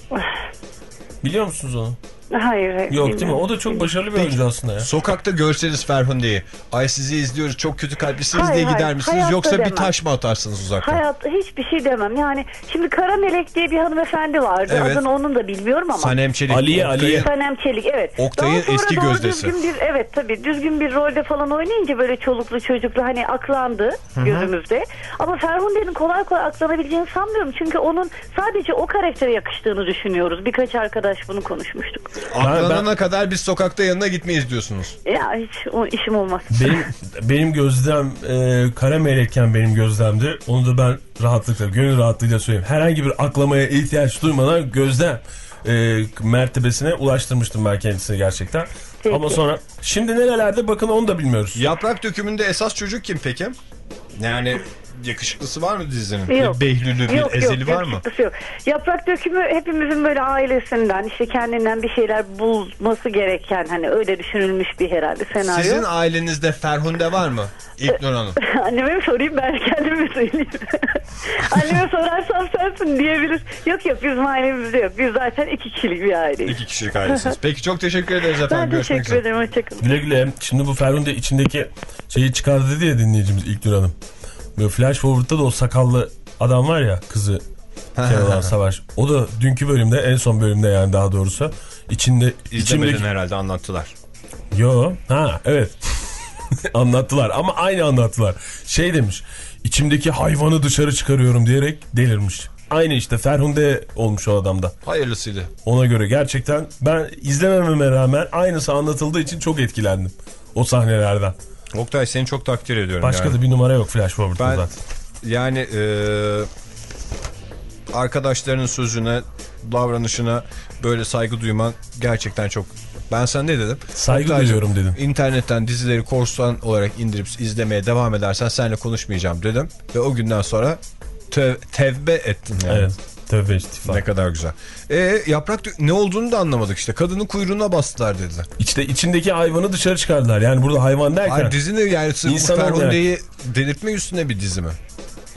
Speaker 4: Biliyor musunuz onu?
Speaker 5: Hayır, hayır.
Speaker 4: Yok değil mi?
Speaker 5: bilmiyorum.
Speaker 4: O da çok başarılı bir oyuncu aslında ya.
Speaker 1: sokakta görseniz Ferhunde'yi, ay sizi izliyoruz çok kötü kalplisiniz
Speaker 5: Hayır,
Speaker 1: diye gider
Speaker 5: hayır.
Speaker 1: misiniz?
Speaker 5: Hayatta
Speaker 1: Yoksa bir
Speaker 5: demem.
Speaker 1: taş mı atarsınız uzaktan?
Speaker 5: Hayatta hiçbir şey demem. Yani şimdi Kara Melek diye bir hanımefendi vardı.
Speaker 1: Evet.
Speaker 5: Adını onun da bilmiyorum ama.
Speaker 1: Sanem Çelik.
Speaker 4: Aliye, Aliye.
Speaker 5: Sanem Çelik, evet.
Speaker 1: Oktay'ın
Speaker 5: Daha sonra
Speaker 1: eski
Speaker 5: doğru
Speaker 1: gözdesi.
Speaker 5: Düzgün bir, evet tabii düzgün bir rolde falan oynayınca böyle çoluklu çocuklu hani aklandı gözümüzde. Ama Ferhunde'nin kolay kolay aklanabileceğini sanmıyorum. Çünkü onun sadece o karaktere yakıştığını düşünüyoruz. Birkaç arkadaş bunu konuşmuştuk.
Speaker 1: Aklanana
Speaker 4: Ben-
Speaker 1: kadar biz sokakta yanına gitmeyiz diyorsunuz.
Speaker 5: Ya hiç o işim olmaz.
Speaker 4: Benim benim gözlem e, Kara Melekken benim gözlemdi. Onu da ben rahatlıkla, gönül rahatlığıyla söyleyeyim. Herhangi bir aklamaya ihtiyaç duymadan gözlem e, mertebesine ulaştırmıştım ben kendisini gerçekten.
Speaker 5: Peki.
Speaker 4: Ama sonra şimdi nerelerde bakın onu da bilmiyoruz.
Speaker 1: Yaprak dökümünde esas çocuk kim peki? Yani yakışıklısı var mı dizinin?
Speaker 5: Yok.
Speaker 1: Bir Behlül'ü, bir
Speaker 5: Yok,
Speaker 1: Ezeli
Speaker 5: yok,
Speaker 1: var mı?
Speaker 5: yakışıklısı yok. Yaprak dökümü hepimizin böyle ailesinden işte kendinden bir şeyler bulması gereken, hani öyle düşünülmüş bir herhalde senaryo.
Speaker 1: Sizin ailenizde Ferhunde var mı? İlknur Hanım.
Speaker 5: Anneme mi sorayım, ben kendime mi söyleyeyim? Anneme sorarsam sensin diyebilir. Yok yok, bizim ailemizde yok. Biz zaten iki kişilik bir aileyiz.
Speaker 1: İki kişilik ailesiniz. Peki çok teşekkür ederiz efendim.
Speaker 5: Ben
Speaker 1: Görüşmek
Speaker 5: teşekkür
Speaker 1: üzere.
Speaker 5: ederim. Hoşçakalın.
Speaker 4: Güle güle. Şimdi bu Ferhunde içindeki şeyi çıkardı dedi ya dinleyicimiz İlknur Hanım. Böyle Flash Forward'da da o sakallı adam var ya, kızı Kenan Savaş. O da dünkü bölümde, en son bölümde yani daha doğrusu içinde
Speaker 1: İzlemedin
Speaker 4: içimdeki...
Speaker 1: herhalde, anlattılar.
Speaker 4: Yo, ha evet. Anlattılar ama aynı anlattılar. Şey demiş, içimdeki hayvanı dışarı çıkarıyorum diyerek delirmiş. Aynı işte Ferhunde olmuş o adamda.
Speaker 1: Hayırlısıydı.
Speaker 4: Ona göre gerçekten ben izlemememe rağmen aynısı anlatıldığı için çok etkilendim o sahnelerden.
Speaker 1: Oktay, seni çok takdir ediyorum.
Speaker 4: Başka
Speaker 1: yani.
Speaker 4: da bir numara yok Flash Forward'da
Speaker 1: Ben
Speaker 4: zaten.
Speaker 1: yani e, arkadaşlarının sözüne, davranışına böyle saygı duyman gerçekten çok. Ben sana ne dedim?
Speaker 4: Saygı
Speaker 1: Oktaycığım,
Speaker 4: duyuyorum dedim.
Speaker 1: İnternetten dizileri korsan olarak indirip izlemeye devam edersen seninle konuşmayacağım dedim. Ve o günden sonra tev tevbe ettim yani.
Speaker 4: Evet. Tövbe istiğfar.
Speaker 1: Ne kadar güzel. E, yaprak ne olduğunu da anlamadık işte. Kadının kuyruğuna bastılar dediler.
Speaker 4: İşte içindeki hayvanı dışarı çıkardılar. Yani burada hayvan derken
Speaker 1: Hayır, dizinin yani sırf bu
Speaker 4: İnsan olmayan-
Speaker 1: Ferhunde'yi delirtme üstüne bir dizi mi?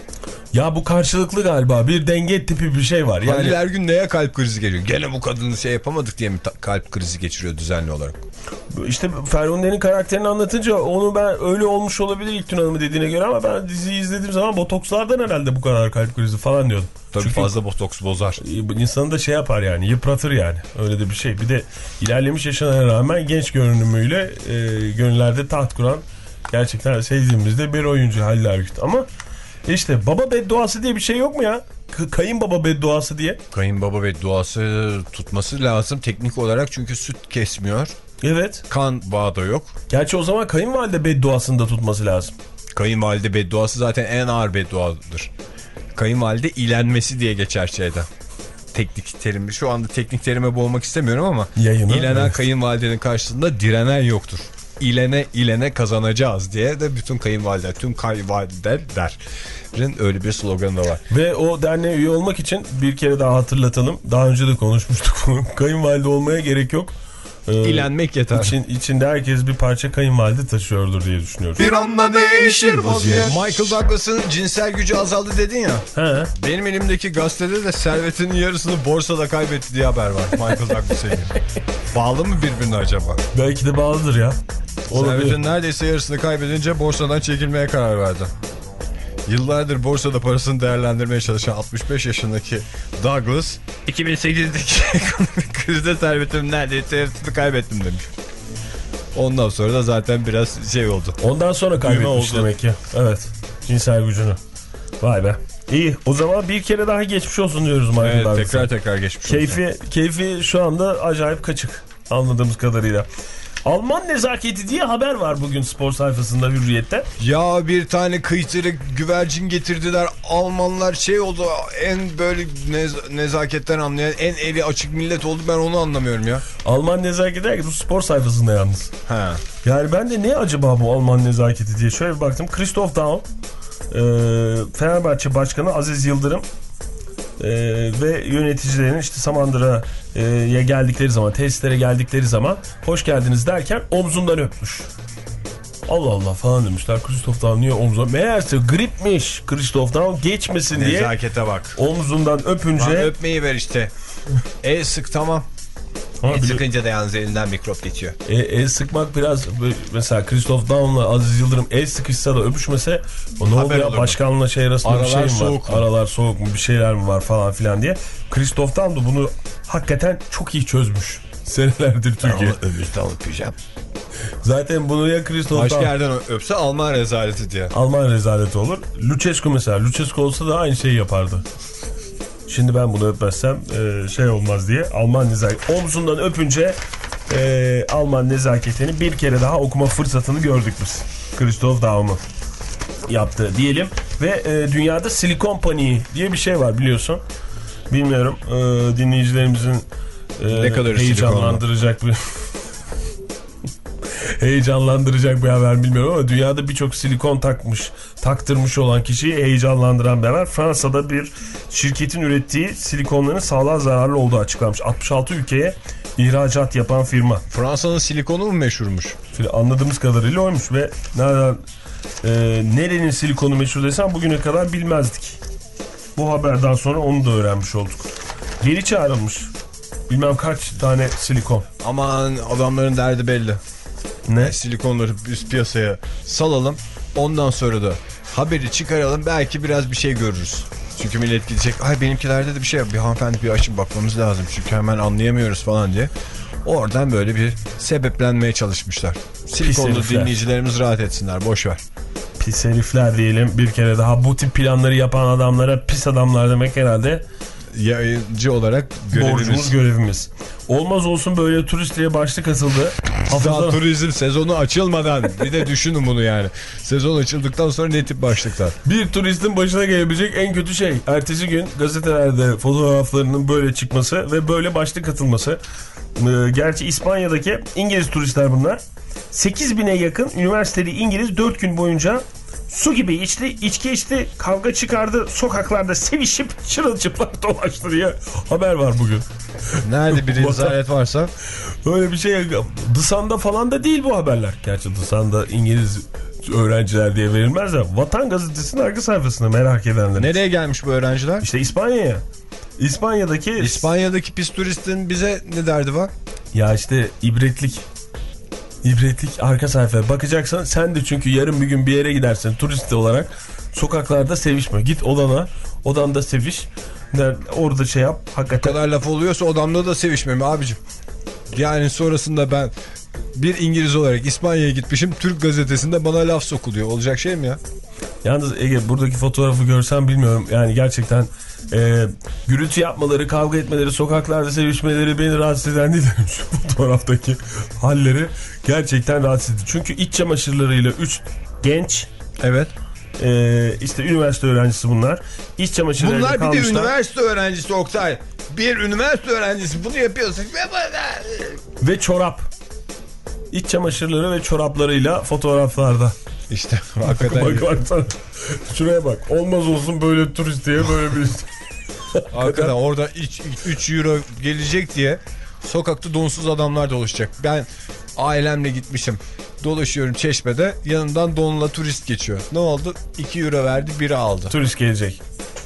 Speaker 4: Ya bu karşılıklı galiba, bir denge tipi bir şey var. Yani
Speaker 1: Halil Ergün neye kalp krizi geliyor? Gene bu kadını şey yapamadık diye mi ta- kalp krizi geçiriyor düzenli olarak?
Speaker 4: İşte Ferhunde'nin karakterini anlatınca onu ben öyle olmuş olabilir İlknur Hanım'ın dediğine göre, ama ben diziyi izlediğim zaman botokslardan herhalde bu kadar kalp krizi falan diyordum.
Speaker 1: Tabii
Speaker 4: Çünkü
Speaker 1: fazla botoks bozar.
Speaker 4: insanı da şey yapar yani, yıpratır yani, öyle de bir şey. Bir de ilerlemiş yaşına rağmen genç görünümüyle e, gönüllerde taht kuran gerçekten sevdiğimiz de bir oyuncu Halil Ergün. Ama işte baba bedduası diye bir şey yok mu ya? K- kayınbaba bedduası diye.
Speaker 1: Kayınbaba bedduası tutması lazım teknik olarak çünkü süt kesmiyor.
Speaker 4: Evet.
Speaker 1: Kan bağı da yok.
Speaker 4: Gerçi o zaman kayınvalide bedduasını da tutması lazım.
Speaker 1: Kayınvalide bedduası zaten en ağır bedduadır. Kayınvalide ilenmesi diye geçer şeyden. Teknik terimi. Şu anda teknik terime boğmak istemiyorum ama
Speaker 4: Yayını,
Speaker 1: ilenen
Speaker 4: evet.
Speaker 1: kayınvalidenin karşısında direnen yoktur. İlene ilene kazanacağız diye de bütün kayınvalideler, tüm kayınvalidelerin öyle bir sloganı da var.
Speaker 4: Ve o derneğe üye olmak için bir kere daha hatırlatalım. Daha önce de konuşmuştuk bunu. Kayınvalide olmaya gerek yok. Ee,
Speaker 1: İlenmek yeter.
Speaker 4: için, içinde herkes bir parça kayınvalide taşıyordur diye düşünüyorum.
Speaker 2: Bir anda değişir vaziyet.
Speaker 1: Michael Douglas'ın cinsel gücü azaldı dedin ya.
Speaker 4: He.
Speaker 1: Benim elimdeki gazetede de servetinin yarısını borsada kaybetti diye haber var. Michael Douglas'a ilgili. Bağlı mı birbirine acaba?
Speaker 4: Belki de bağlıdır ya. Olabilir.
Speaker 1: Servetin neredeyse yarısını kaybedince borsadan çekilmeye karar verdi. Yıllardır borsada parasını değerlendirmeye çalışan altmış beş yaşındaki Douglas, iki bin sekizdeki ekonomik krizde servetimin neredeyse yarısını kaybettim demiş. Ondan sonra da zaten biraz şey oldu.
Speaker 4: Ondan sonra kaybetmiş
Speaker 1: oldu.
Speaker 4: demek ki. Evet. Cinsel gücünü. Vay be. İyi. O zaman bir kere daha geçmiş olsun diyoruz Michael
Speaker 1: Evet,
Speaker 4: Douglas'a.
Speaker 1: tekrar tekrar geçmiş olsun.
Speaker 4: Keyfi, keyfi şu anda acayip kaçık. Anladığımız kadarıyla. Alman nezaketi diye haber var bugün spor sayfasında Hürriyet'te.
Speaker 1: Ya bir tane kıytırık güvercin getirdiler. Almanlar şey oldu, en böyle nez- nezaketten anlayan, en eli açık millet oldu. Ben onu anlamıyorum ya.
Speaker 4: Alman nezaketi bu spor sayfasında yalnız.
Speaker 1: Ha.
Speaker 4: Yani ben de ne acaba bu Alman nezaketi diye şöyle bir baktım. Christoph Daum, e, Fenerbahçe Başkanı Aziz Yıldırım e, ve yöneticilerin işte Samandıra'ya geldikleri zaman, tesislere geldikleri zaman hoş geldiniz derken omzundan öpmüş. Allah Allah falan demişler. Christoph Daum niye omzundan? Meğerse gripmiş Christoph Daum, geçmesin diye
Speaker 1: Nezakete bak.
Speaker 4: omzundan öpünce.
Speaker 1: Lan öpmeyi ver işte. El sık tamam.
Speaker 4: Ama
Speaker 1: El
Speaker 4: bile-
Speaker 1: sıkınca da yalnız elinden mikrop geçiyor.
Speaker 4: E, el sıkmak biraz böyle, mesela Christoph Daum'la Aziz Yıldırım el sıkışsa da öpüşmese o ne
Speaker 1: Haber
Speaker 4: oluyor?
Speaker 1: olurdu.
Speaker 4: Başkanla şey arasında
Speaker 1: Aralar
Speaker 4: bir şey mi
Speaker 1: soğuk
Speaker 4: var?
Speaker 1: mu?
Speaker 4: Aralar soğuk mu? Bir şeyler mi var falan filan diye. Christoph Daum da bunu hakikaten çok iyi çözmüş. Senelerdir Türkiye.
Speaker 1: Ömürden öpeceğim.
Speaker 4: Zaten bunu ya Christoph
Speaker 1: Başka
Speaker 4: Daum
Speaker 1: yerden öpse Alman rezaleti diye.
Speaker 4: Alman rezaleti olur. Lucescu mesela. Lucescu olsa da aynı şeyi yapardı. Şimdi ben bunu öpmezsem e, şey olmaz diye. Alman nezaketi. Omzundan öpünce e, Alman nezaketini bir kere daha okuma fırsatını gördük biz. Christoph Daum'u yaptı diyelim. Ve e, dünyada Silikon Paniği diye bir şey var biliyorsun. Bilmiyorum e, dinleyicilerimizin e,
Speaker 1: Ne kadar
Speaker 4: heyecanlandıracak bir heyecanlandıracak bir haber bilmiyorum ama dünyada birçok silikon takmış, taktırmış olan kişiyi heyecanlandıran bir haber. Fransa'da bir şirketin ürettiği silikonların sağlığa zararlı olduğu açıklanmış. altmış altı ülkeye ihracat yapan firma.
Speaker 1: Fransa'nın silikonu mu meşhurmuş?
Speaker 4: Anladığımız kadarıyla oymuş ve nereden e, nerenin silikonu meşhur desem bugüne kadar bilmezdik. Bu haberden sonra onu da öğrenmiş olduk. Geri çağrılmış. Bilmem kaç tane silikon.
Speaker 1: Aman adamların derdi belli.
Speaker 4: Ne?
Speaker 1: Silikonları üst piyasaya salalım. Ondan sonra da haberi çıkaralım. Belki biraz bir şey görürüz. Çünkü millet gidecek. Ay benimkilerde de bir şey yok. Bir hanımefendi bir açıp bakmamız lazım. Çünkü hemen anlayamıyoruz falan diye. Oradan böyle bir sebeplenmeye çalışmışlar. Silikonlu
Speaker 4: herifler.
Speaker 1: dinleyicilerimiz rahat etsinler. Boş ver.
Speaker 4: Pis herifler diyelim bir kere daha. Bu tip planları yapan adamlara pis adamlar demek herhalde
Speaker 1: Yayıncı olarak görevimiz.
Speaker 4: borcumuz, görevimiz. Olmaz olsun böyle turist diye başlık asıldı.
Speaker 1: Daha
Speaker 4: Hafızda...
Speaker 1: turizm sezonu açılmadan bir de düşünün bunu yani. Sezon açıldıktan sonra ne tip başlıklar?
Speaker 4: Bir turistin başına gelebilecek en kötü şey. Ertesi gün gazetelerde fotoğraflarının böyle çıkması ve böyle başlık atılması. Ee, gerçi İspanya'daki İngiliz turistler bunlar. sekiz bine yakın üniversiteli İngiliz dört gün boyunca su gibi içti, içki içti, kavga çıkardı, sokaklarda sevişip çırılçıplak dolaştı diye haber var bugün.
Speaker 1: Nerede bir rezalet varsa.
Speaker 4: Öyle bir şey. The Sun'da falan da değil bu haberler. Gerçi The Sun'da İngiliz öğrenciler diye verilmez de Vatan Gazetesi'nin arka sayfasında merak edenler.
Speaker 1: Nereye gelmiş bu öğrenciler?
Speaker 4: İşte İspanya'ya. İspanya'daki...
Speaker 1: İspanya'daki pis turistin bize ne derdi var?
Speaker 4: Ya işte ibretlik. İbretlik arka sayfaya bakacaksan sen de, çünkü yarın bir gün bir yere gidersin turist olarak, sokaklarda sevişme. Git odana, odanda seviş. Orada şey yap. Hakikaten.
Speaker 1: O kadar laf oluyorsa odamda da sevişmem abicim. Yani sonrasında ben bir İngiliz olarak İspanya'ya gitmişim, Türk gazetesinde bana laf sokuluyor. Olacak şey mi ya?
Speaker 4: Yalnız Ege, buradaki fotoğrafı görsem bilmiyorum. Yani gerçekten e, gürültü yapmaları, kavga etmeleri, sokaklarda sevişmeleri beni rahatsız eden değil. Şu fotoğraftaki halleri gerçekten rahatsız edici. Çünkü iç çamaşırlarıyla üç genç,
Speaker 1: evet,
Speaker 4: e, işte üniversite öğrencisi bunlar. İç çamaşırlarıyla
Speaker 1: bunlar
Speaker 4: kalmışlar.
Speaker 1: bir de üniversite öğrencisi Oktay. Bir üniversite öğrencisi bunu yapıyorsa.
Speaker 4: Ve çorap. İç çamaşırları ve çoraplarıyla fotoğraflarda.
Speaker 1: İşte hakikaten.
Speaker 4: Bak bak bak. Şuraya bak. Olmaz olsun böyle turist diye böyle bir...
Speaker 1: Hakikaten orada üç euro gelecek diye sokakta donsuz adamlar dolaşacak. Ben ailemle gitmişim. Dolaşıyorum Çeşme'de. Yanından donla turist geçiyor. Ne oldu? iki euro verdi, biri aldı.
Speaker 4: Turist gelecek.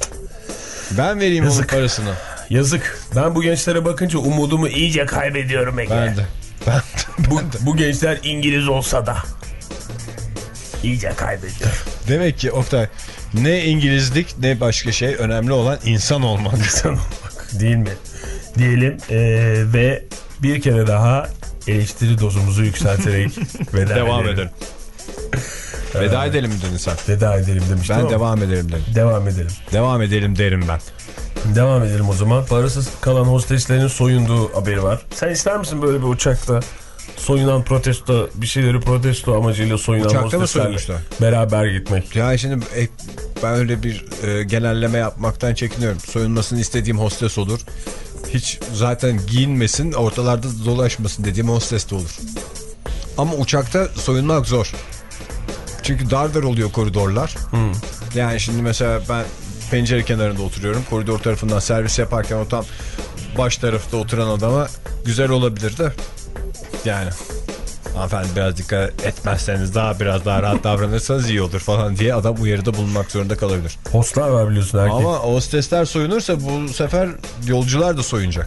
Speaker 1: Ben vereyim
Speaker 4: Yazık.
Speaker 1: onun parasını.
Speaker 4: Yazık. Ben bu gençlere bakınca umudumu iyice kaybediyorum Ege.
Speaker 1: Ben de. Ben de.
Speaker 4: Bu, bu gençler İngiliz olsa da iyice kaybediyor.
Speaker 1: Demek ki Oktay, ne İngilizlik ne başka şey, önemli olan insan olmak.
Speaker 4: İnsan olmak değil mi? Diyelim ee, ve bir kere daha eleştiri dozumuzu yükselterek veda
Speaker 1: devam
Speaker 4: edelim.
Speaker 1: edelim. Veda edelim mi dedin sen?
Speaker 4: Veda edelim demiştim.
Speaker 1: Ben
Speaker 4: ama
Speaker 1: devam edelim dedim.
Speaker 4: Devam edelim.
Speaker 1: Devam edelim derim ben.
Speaker 4: Devam edelim o zaman. Parasız kalan hosteslerin soyunduğu haberi var. Sen ister misin böyle bir uçakta soyunan, protesto, bir şeyleri protesto amacıyla soyunan
Speaker 1: Uçakta mı
Speaker 4: hosteslerle
Speaker 1: soyunmuşlar?
Speaker 4: beraber gitmek?
Speaker 1: Ya şimdi e, ben öyle bir e, genelleme yapmaktan çekiniyorum. Soyunmasını istediğim hostes olur. Hiç zaten giyinmesin, ortalarda dolaşmasın dediğim hostes de olur. Ama uçakta soyunmak zor. Çünkü dar dar oluyor koridorlar. Hmm. Yani şimdi mesela ben pencere kenarında oturuyorum. Koridor tarafından servis yaparken o tam baş tarafta oturan adama güzel olabilir de. Yani hanımefendi biraz dikkat etmezseniz, daha biraz daha rahat davranırsanız iyi olur falan diye adam uyarıda bulunmak zorunda kalabilir.
Speaker 4: Hostlar var biliyorsun erkek.
Speaker 1: Ama hostesler soyunursa bu sefer yolcular da soyunacak.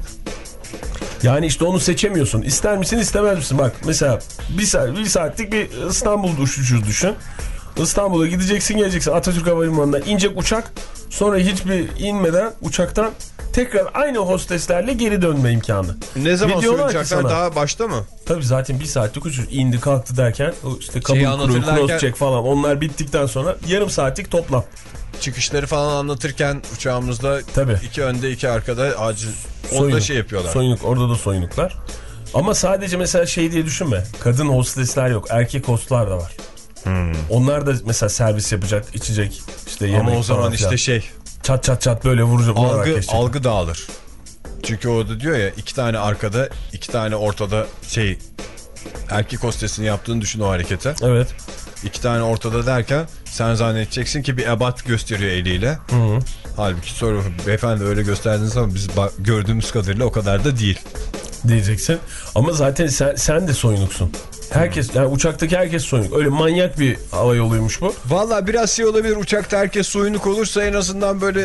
Speaker 4: Yani işte onu seçemiyorsun. İster misin istemez misin? Bak mesela bir, saat, bir saatlik bir İstanbul uçuşu düşün. İstanbul'a gideceksin, geleceksin Atatürk Havalimanı'ndan inecek uçak. Sonra hiçbir inmeden uçaktan tekrar aynı hosteslerle geri dönme imkanı.
Speaker 1: Ne zaman
Speaker 4: Videolar
Speaker 1: soyunacaklar, daha başta mı?
Speaker 4: Tabii zaten bir saatlik uçuş, indi kalktı derken o işte kabul kuru, cross check falan, onlar bittikten sonra yarım saatlik toplam.
Speaker 1: Çıkışları falan anlatırken uçağımızda
Speaker 4: tabii
Speaker 1: iki önde iki arkada acil
Speaker 4: soyunuk,
Speaker 1: onda şey yapıyorlar.
Speaker 4: Soyunuk, orada da soyunuklar. Ama sadece mesela şey diye düşünme. Kadın hostesler yok, erkek hostlar da var. Hmm. Onlar da mesela servis yapacak, içecek, işte yemek.
Speaker 1: Ama o zaman işte
Speaker 4: falan.
Speaker 1: şey
Speaker 4: çat çat çat böyle vuracak.
Speaker 1: Algı, algı dağılır. Çünkü orada diyor ya, iki tane arkada, iki tane ortada şey, erkek hostesin yaptığını düşün o harekete.
Speaker 4: Evet.
Speaker 1: İki tane ortada derken sen zannedeceksin ki bir ebat gösteriyor eliyle. Hı hı. Halbuki sonra beyefendi öyle gösterdiğiniz ama biz gördüğümüz kadarıyla o kadar da değil.
Speaker 4: Diyeceksin. Ama zaten sen, sen de soyunuksun. Herkes, yani uçaktaki herkes soyunuk. Öyle manyak bir hava yoluymuş bu.
Speaker 1: Vallahi biraz şey olabilir, uçakta herkes soyunuk olursa en azından böyle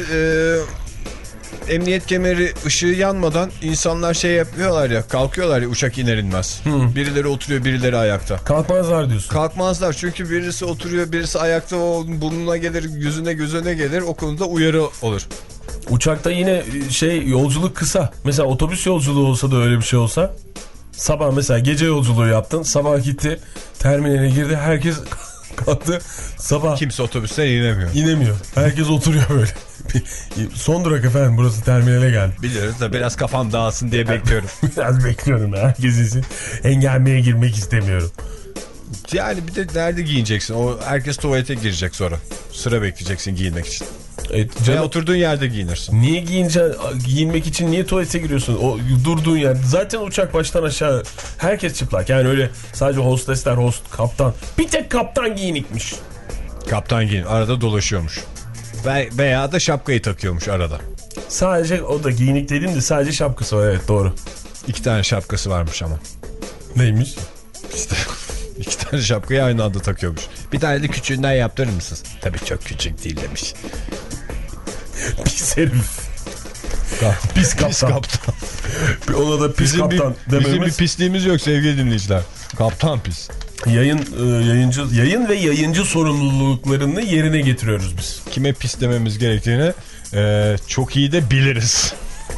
Speaker 1: e, emniyet kemeri ışığı yanmadan insanlar şey yapıyorlar ya, kalkıyorlar ya uçak iner inmez. Hı. Birileri oturuyor, birileri ayakta.
Speaker 4: Kalkmazlar diyorsun.
Speaker 1: Kalkmazlar çünkü birisi oturuyor, birisi ayakta, o burnuna gelir, yüzüne gözüne gelir, o konuda uyarı olur.
Speaker 4: Uçakta yine şey, yolculuk kısa. Mesela otobüs yolculuğu olsa da öyle bir şey olsa. Sabah mesela gece yolculuğu yaptın. Sabah gitti, terminale girdi. Herkes kalktı. Sabah
Speaker 1: kimse otobüsten inemiyor.
Speaker 4: İnemiyor. Herkes oturuyor böyle. Son durak efendim, burası terminale geldi.
Speaker 1: Biliyoruz da biraz kafam dağılsın diye bekliyorum.
Speaker 4: Biraz bekliyorum ya. Herkes insin. Engelmeye girmek istemiyorum.
Speaker 1: Yani bir de nerede giyineceksin? O herkes tuvalete girecek sonra. Sıra bekleyeceksin giyinmek için. Evet, sen oturduğun yerde giyinirsin.
Speaker 4: Niye giyince, giyinmek için niye tuvalete giriyorsun? O durduğun yer. Zaten uçak baştan aşağı herkes çıplak. Yani öyle sadece hostesler, host, kaptan. Bir tek kaptan giyinikmiş.
Speaker 1: Kaptan giyin. Arada dolaşıyormuş. Ve, veya da şapkayı takıyormuş arada.
Speaker 4: Sadece o da giyinik dediğim de sadece şapkası var, evet doğru.
Speaker 1: İki tane şapkası varmış ama.
Speaker 4: Neymiş?
Speaker 1: İşte iki tane tane şapkayı aynı anda takıyormuş. Bir tane de küçüğünden yaptırır mısınız? Tabii çok küçük değil demiş.
Speaker 4: Pis herif. Pis kaptan.
Speaker 1: Pis kaptan.
Speaker 4: Ona da pis
Speaker 1: Bizim
Speaker 4: kaptan
Speaker 1: bir, bizim bir
Speaker 4: dememiz.
Speaker 1: pisliğimiz yok sevgili dinleyiciler. Kaptan pis.
Speaker 4: Yayın e, yayıncı yayın ve yayıncı sorumluluklarını yerine getiriyoruz biz.
Speaker 1: Kime pis dememiz gerektiğini e, çok iyi de biliriz.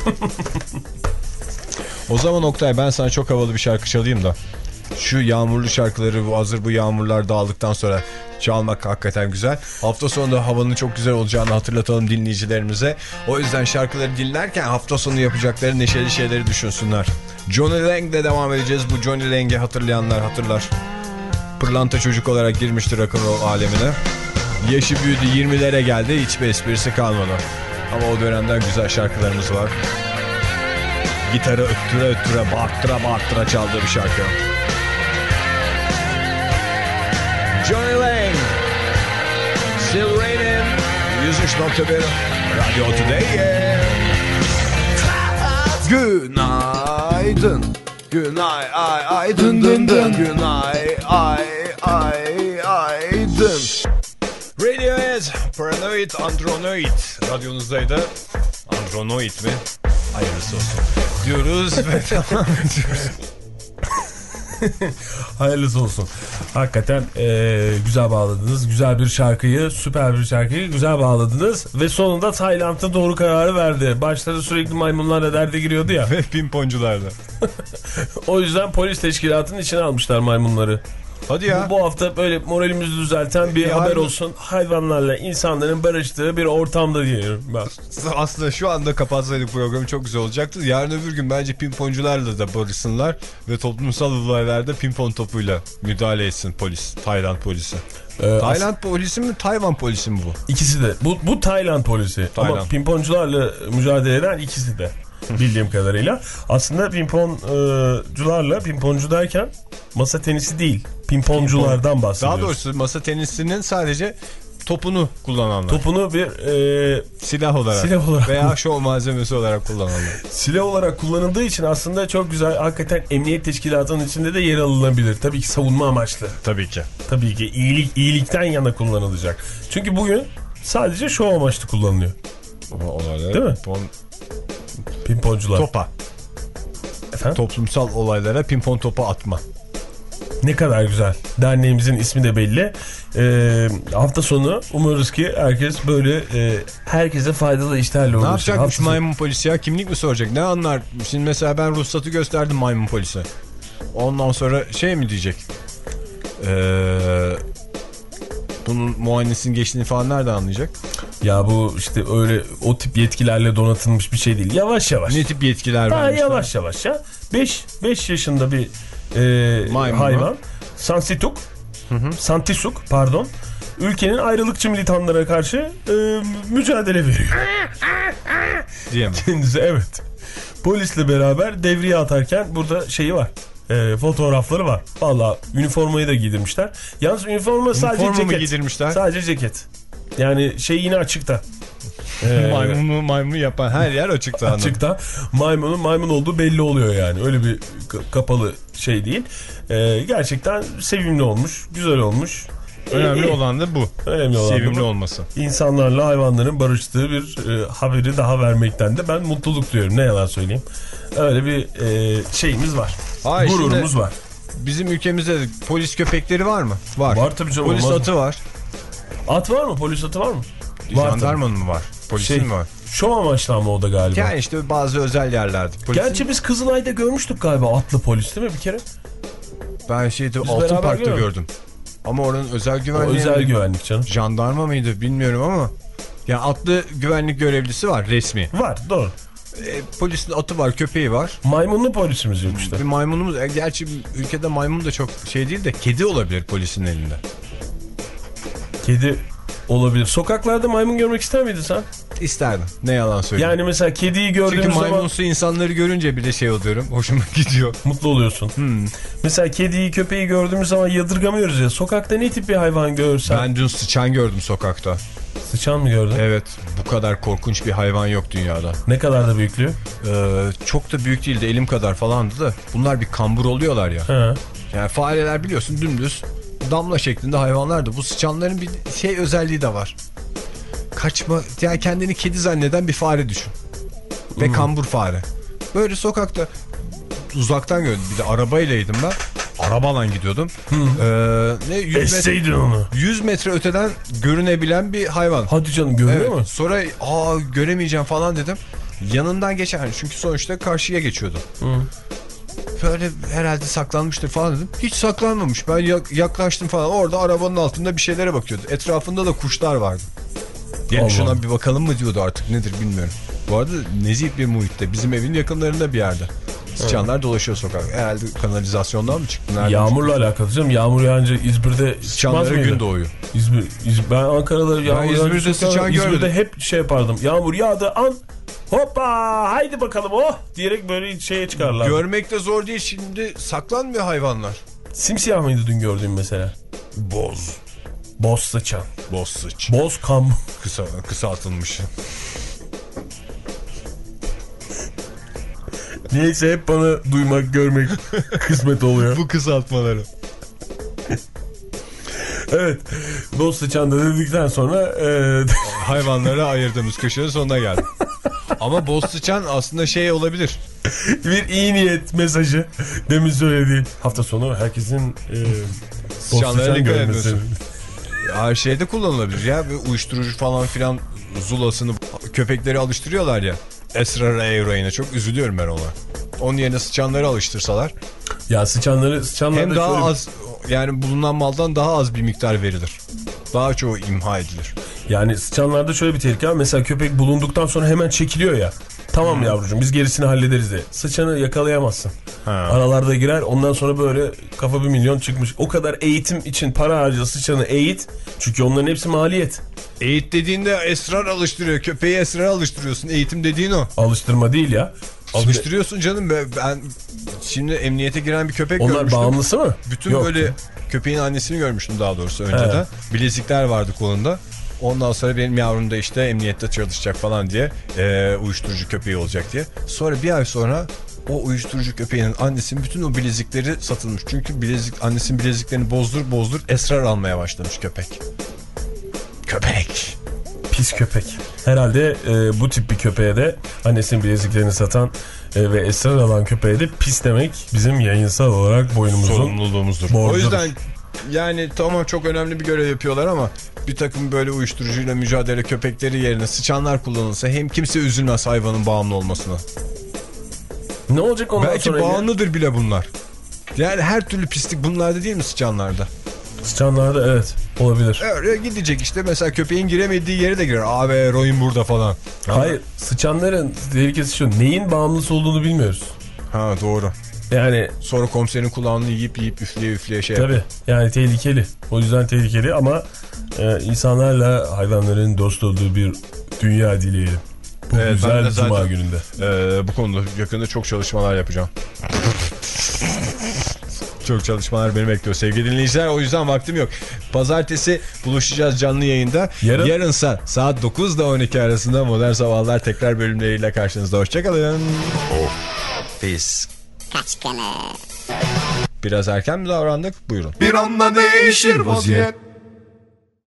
Speaker 1: O zaman Oktay, ben sana çok havalı bir şarkı çalayım da. Şu yağmurlu şarkıları bu hazır bu yağmurlar dağıldıktan sonra çalmak hakikaten güzel. Hafta sonunda havanın çok güzel olacağını hatırlatalım dinleyicilerimize. O yüzden şarkıları dinlerken hafta sonu yapacakları neşeli şeyleri düşünsünler. Johnny Lang'le devam edeceğiz. Bu Johnny Lang'i hatırlayanlar hatırlar. Pırlanta çocuk olarak girmiştir rock'n'roll alemine. Yaşı büyüdü, yirmilere geldi, hiçbir esprisi kalmadı. Ama o dönemden güzel şarkılarımız var. Gitarı öttüre öttüre bağırttıra bağırttıra çaldığı bir şarkı. Johnny Lang, Still Raining, yüz üç nokta bir Radio Today. Günaydın. Günay ay ay dın dın dın. Günay ay ay ay dın. Radiohead, Paranoid Andronoid radyonuzdaydı. Andronoid mi? Hayırlısı olsun diyoruz ve devam ediyoruz.
Speaker 4: Hayırlısı olsun. Hakikaten e, güzel bağladınız. Güzel bir şarkıyı, süper bir şarkıyı güzel bağladınız. Ve sonunda Tayland'a doğru kararı verdi. Başları sürekli maymunlarla derde giriyordu ya.
Speaker 1: Ve pimponcularda.
Speaker 4: O yüzden polis teşkilatının içine almışlar maymunları.
Speaker 1: Hadi ya.
Speaker 4: Bu, bu hafta böyle moralimizi düzelten bir
Speaker 1: E,
Speaker 4: haber
Speaker 1: hayır.
Speaker 4: olsun. Hayvanlarla insanların barıştığı bir ortamda diyorum ben.
Speaker 1: Aslında şu anda kapatsaydık programı çok güzel olacaktı. Yarın öbür gün bence pimponcularla da barışsınlar ve toplumsal olaylarda pimpon topuyla müdahale etsin polis. Tayland polisi.
Speaker 4: Ee,
Speaker 1: Tayland polisi mi, Tayvan polisi mi bu?
Speaker 4: İkisi de. Bu, bu Tayland polisi.
Speaker 1: Tayland.
Speaker 4: Ama pimponcularla mücadele eden ikisi de. Bildiğim kadarıyla. Aslında pimponcularla, pimponcu derken masa tenisi değil. Pimponculardan bahsediyoruz.
Speaker 1: Daha doğrusu masa tenisinin sadece topunu kullananlar.
Speaker 4: Topunu bir e,
Speaker 1: silah olarak,
Speaker 4: silah olarak
Speaker 1: veya şov malzemesi olarak kullananlar.
Speaker 4: silah olarak kullanıldığı için aslında çok güzel. Hakikaten emniyet teşkilatının içinde de yer alınabilir. Tabii ki savunma amaçlı.
Speaker 1: Tabii ki.
Speaker 4: Tabii ki iyilik iyilikten yana kullanılacak. Çünkü bugün sadece şov amaçlı kullanılıyor.
Speaker 1: Olaylar,
Speaker 4: değil mi?
Speaker 1: Pimpon...
Speaker 4: Pimponcular.
Speaker 1: Topa.
Speaker 4: Efendim?
Speaker 1: Toplumsal olaylara pimpon topu atma.
Speaker 4: Ne kadar güzel. Derneğimizin ismi de belli. Ee, hafta sonu umarız ki herkes böyle e, herkese faydalı işlerle uğraşır.
Speaker 1: Ne yapacakmış
Speaker 4: Hafta
Speaker 1: maymun polisi ya? Kimlik mi soracak? Ne anlar? Şimdi mesela ben ruhsatı gösterdim maymun polise. Ondan sonra şey mi diyecek? Eee... Bunun muayenesinin geçtiğini falan nereden anlayacak?
Speaker 4: Ya bu işte öyle o tip yetkilerle donatılmış bir şey değil. Yavaş yavaş.
Speaker 1: Ne tip yetkiler
Speaker 4: Daha
Speaker 1: vermişler?
Speaker 4: yavaş yavaş ya. beş yaşında bir e,
Speaker 1: Maymun
Speaker 4: hayvan.
Speaker 1: mu?
Speaker 4: Sansituk. Hı hı. Santisuk pardon. Ülkenin ayrılıkçı militanlara karşı e, mücadele veriyor.
Speaker 1: Diye mi?
Speaker 4: Kendisi evet. Polisle beraber devriye atarken burada şeyi var. E, fotoğrafları var. Vallahi üniformayı da giydirmişler. Yalnız üniforma sadece
Speaker 1: Üniforma mı
Speaker 4: ceket.
Speaker 1: giydirmişler?
Speaker 4: Sadece ceket. Yani şey yine açıkta. Ee,
Speaker 1: Maymunu maymunu yapan her yer açıkta.
Speaker 4: Açıkta. Maymunun maymun olduğu belli oluyor yani. Öyle bir kapalı şey değil. Ee, gerçekten sevimli olmuş. Güzel olmuş.
Speaker 1: Önemli
Speaker 4: İyi.
Speaker 1: olan da bu.
Speaker 4: Önemli olan
Speaker 1: sevimli
Speaker 4: da bu.
Speaker 1: olması.
Speaker 4: İnsanlarla hayvanların barıştığı bir e, haberi daha vermekten de ben mutluluk duyuyorum. Ne yalan söyleyeyim. Öyle bir e, şeyimiz var.
Speaker 1: Hayır,
Speaker 4: Gururumuz
Speaker 1: şimdi
Speaker 4: var.
Speaker 1: Bizim ülkemizde de polis köpekleri var mı? Var.
Speaker 4: Var tabii canım.
Speaker 1: Polis
Speaker 4: olmaz
Speaker 1: atı
Speaker 4: mı?
Speaker 1: var.
Speaker 4: At var mı? Polis atı var mı? Var
Speaker 1: Jandarmanın mı var? Polisin
Speaker 4: Şey,
Speaker 1: mi var?
Speaker 4: şov amaçlı ama o da galiba.
Speaker 1: Yani işte bazı özel yerlerde. Polisin...
Speaker 4: Gerçi biz Kızılay'da görmüştük galiba atlı polis değil mi bir kere?
Speaker 1: Ben şeyde
Speaker 4: Biz
Speaker 1: Altın
Speaker 4: beraber
Speaker 1: Park'ta
Speaker 4: gördük.
Speaker 1: gördüm. Ama oranın özel
Speaker 4: O
Speaker 1: güvenliği...
Speaker 4: özel güvenlik canım.
Speaker 1: Jandarma mıydı bilmiyorum ama... Yani atlı güvenlik görevlisi var resmi.
Speaker 4: Var doğru.
Speaker 1: E, polisin atı var, köpeği var.
Speaker 4: Maymunlu polisimiz yok işte.
Speaker 1: Bir maymunumuz... E, gerçi ülkede maymun da çok şey değil de kedi olabilir polisin elinde.
Speaker 4: Kedi olabilir. Sokaklarda maymun görmek ister miydin sen?
Speaker 1: İsterdim. Ne yalan söyleyeyim.
Speaker 4: Yani mesela kediyi gördüğümüz
Speaker 1: Çünkü
Speaker 4: zaman
Speaker 1: maymunsu insanları görünce bir de şey oluyorum. Hoşuma gidiyor.
Speaker 4: mutlu oluyorsun.
Speaker 1: Hmm.
Speaker 4: Mesela kediyi, köpeği gördüğümüz zaman yadırgamıyoruz ya. Sokakta ne tip bir hayvan görsen.
Speaker 1: Ben dün sıçan gördüm sokakta.
Speaker 4: Sıçan mı gördün?
Speaker 1: Evet. Bu kadar korkunç bir hayvan yok dünyada.
Speaker 4: Ne kadar da büyüklüğü?
Speaker 1: Ee, çok da büyük değildi. Elim kadar falandı da. Bunlar bir kambur oluyorlar ya.
Speaker 4: He.
Speaker 1: Yani fareler biliyorsun dümdüz damla şeklinde hayvanlardı. Bu sıçanların bir şey özelliği de var. Kaçma, yani kendini kedi zanneden bir fare düşün. Ve hmm. kambur fare. Böyle sokakta uzaktan gördüm. Bir de arabaylaydım ben. Arabayla gidiyordum. Hmm. Ee, ne yüz metre,
Speaker 4: onu.
Speaker 1: yüz metre öteden görünebilen bir hayvan.
Speaker 4: Hadi canım, görüyor
Speaker 1: evet.
Speaker 4: mu?
Speaker 1: Sonra aa göremeyeceğim falan dedim. Yanından geçer çünkü sonuçta karşıya geçiyordu. Hmm. Böyle herhalde saklanmıştır falan dedim. Hiç saklanmamış. Ben yaklaştım falan. Orada arabanın altında bir şeylere bakıyordu. Etrafında da kuşlar vardı. Yani şuna bir bakalım mı diyordu, artık nedir bilmiyorum. Bu arada nezih bir muhitte. Bizim evin yakınlarında bir yerde. Sıçanlar evet. dolaşıyor sokak. Herhalde kanalizasyondan mı çıktı? Nereden
Speaker 4: Yağmurla
Speaker 1: çıktı?
Speaker 4: alakalı canım. Yağmur yağınca İzmir'de
Speaker 1: sıçanlara gün doğuyor.
Speaker 4: İzmir, İzmir, ben Ankara'da yağmur
Speaker 1: ben İzmir'de sıçan
Speaker 4: İzmir'de
Speaker 1: görmedim.
Speaker 4: hep şey yapardım. Yağmur yağdı an hoppa haydi bakalım oh diyerek böyle şeye çıkarlar.
Speaker 1: Görmek de zor değil, şimdi saklanmıyor hayvanlar.
Speaker 4: Simsiyah mıydı dün gördüğüm mesela?
Speaker 1: Boz.
Speaker 4: Boz sıçan.
Speaker 1: Boz sıç.
Speaker 4: Boz kam.
Speaker 1: Kısa, kısaltılmış.
Speaker 4: Neyse hep bana duymak, görmek kısmet oluyor.
Speaker 1: Bu kısaltmaları.
Speaker 4: Evet. Boz sıçan da dedikten sonra e...
Speaker 1: hayvanlara ayırdığımız köşenin sonuna geldik. Ama boz sıçan aslında şey olabilir.
Speaker 4: Bir iyi niyet mesajı. Demin söylediği. Hafta sonu herkesin e,
Speaker 1: sıçanlara dikkat etmesi. Her şeyde kullanılabilir ya. Bir uyuşturucu falan filan zulasını köpekleri alıştırıyorlar ya. Esrar eroine çok üzülüyorum ben ona. Onun yerine sıçanları alıştırsalar.
Speaker 4: Ya sıçanları sıçanları
Speaker 1: hem daha
Speaker 4: şöyle...
Speaker 1: az, yani bulunan maldan daha az bir miktar verilir. Daha çoğu imha edilir.
Speaker 4: Yani sıçanlarda şöyle bir tehlike var. Mesela köpek bulunduktan sonra hemen çekiliyor ya. Tamam hmm. yavrucuğum biz gerisini hallederiz diye. Sıçanı yakalayamazsın. Ha. Aralarda girer, ondan sonra böyle kafa bir milyon çıkmış. O kadar eğitim için para harca sıçanı eğit. Çünkü onların hepsi maliyet.
Speaker 1: Eğit dediğinde esrar alıştırıyor. Köpeği esrar alıştırıyorsun. Eğitim dediğin o.
Speaker 4: Alıştırma değil ya.
Speaker 1: Alıştırıyorsun canım. Ben şimdi emniyete giren bir köpek
Speaker 4: onlar
Speaker 1: görmüştüm.
Speaker 4: Onlar bağımlısı mı?
Speaker 1: Bütün
Speaker 4: Yok.
Speaker 1: böyle köpeğin annesini görmüştüm daha doğrusu önceden. Evet. Bilezikler vardı kolunda. Ondan sonra benim yavrum da işte emniyette çalışacak falan diye e, uyuşturucu köpeği olacak diye. Sonra bir ay sonra o uyuşturucu köpeğinin annesinin bütün o bilezikleri satılmış. Çünkü bilezik, annesinin bileziklerini bozdur bozdur esrar almaya başlamış köpek. Köpek.
Speaker 4: Pis köpek. Herhalde e, bu tip bir köpeğe de annesinin bileziklerini satan e, ve esrar alan köpeğe de pis demek bizim yayınsal olarak boynumuzun
Speaker 1: sorumluluğumuzdur.
Speaker 4: Borcudur.
Speaker 1: O yüzden yani tamam çok önemli bir görev yapıyorlar ama bir takım böyle uyuşturucuyla mücadele köpekleri yerine sıçanlar kullanılsa hem kimse üzülmez hayvanın bağımlı olmasına.
Speaker 4: Ne olacak ondan
Speaker 1: belki
Speaker 4: sonra?
Speaker 1: Belki bağımlıdır ya? Bile bunlar. Yani her türlü pislik bunlarda değil mi sıçanlarda?
Speaker 4: Sıçanlarda evet olabilir.
Speaker 1: Öyle gidecek işte mesela köpeğin giremediği yere de girer. Abi eroin burada falan.
Speaker 4: Hayır sıçanların tehlikesi şu, neyin bağımlısı olduğunu bilmiyoruz.
Speaker 1: Ha doğru.
Speaker 4: Yani
Speaker 1: sonra komiserin kulağını yiyip yiyip üfleye üfleye şey
Speaker 4: tabii yapar. Yani tehlikeli. O yüzden tehlikeli ama e, insanlarla hayvanların dost olduğu bir dünya dileyelim. Bu evet, güzel cuma zaten, gününde.
Speaker 1: E, bu konuda yakında çok çalışmalar yapacağım. Çok çalışmalar beni bekliyor sevgili dinleyiciler. O yüzden vaktim yok. Pazartesi buluşacağız canlı yayında. Yarın? Yarınsa saat dokuzda on iki arasında Modern Sabahlar tekrar bölümleriyle karşınızda. Hoşçakalın. Biz kaç kere. Biraz erken mi davrandık? Buyurun.
Speaker 2: Bir anda değişir vaziyet.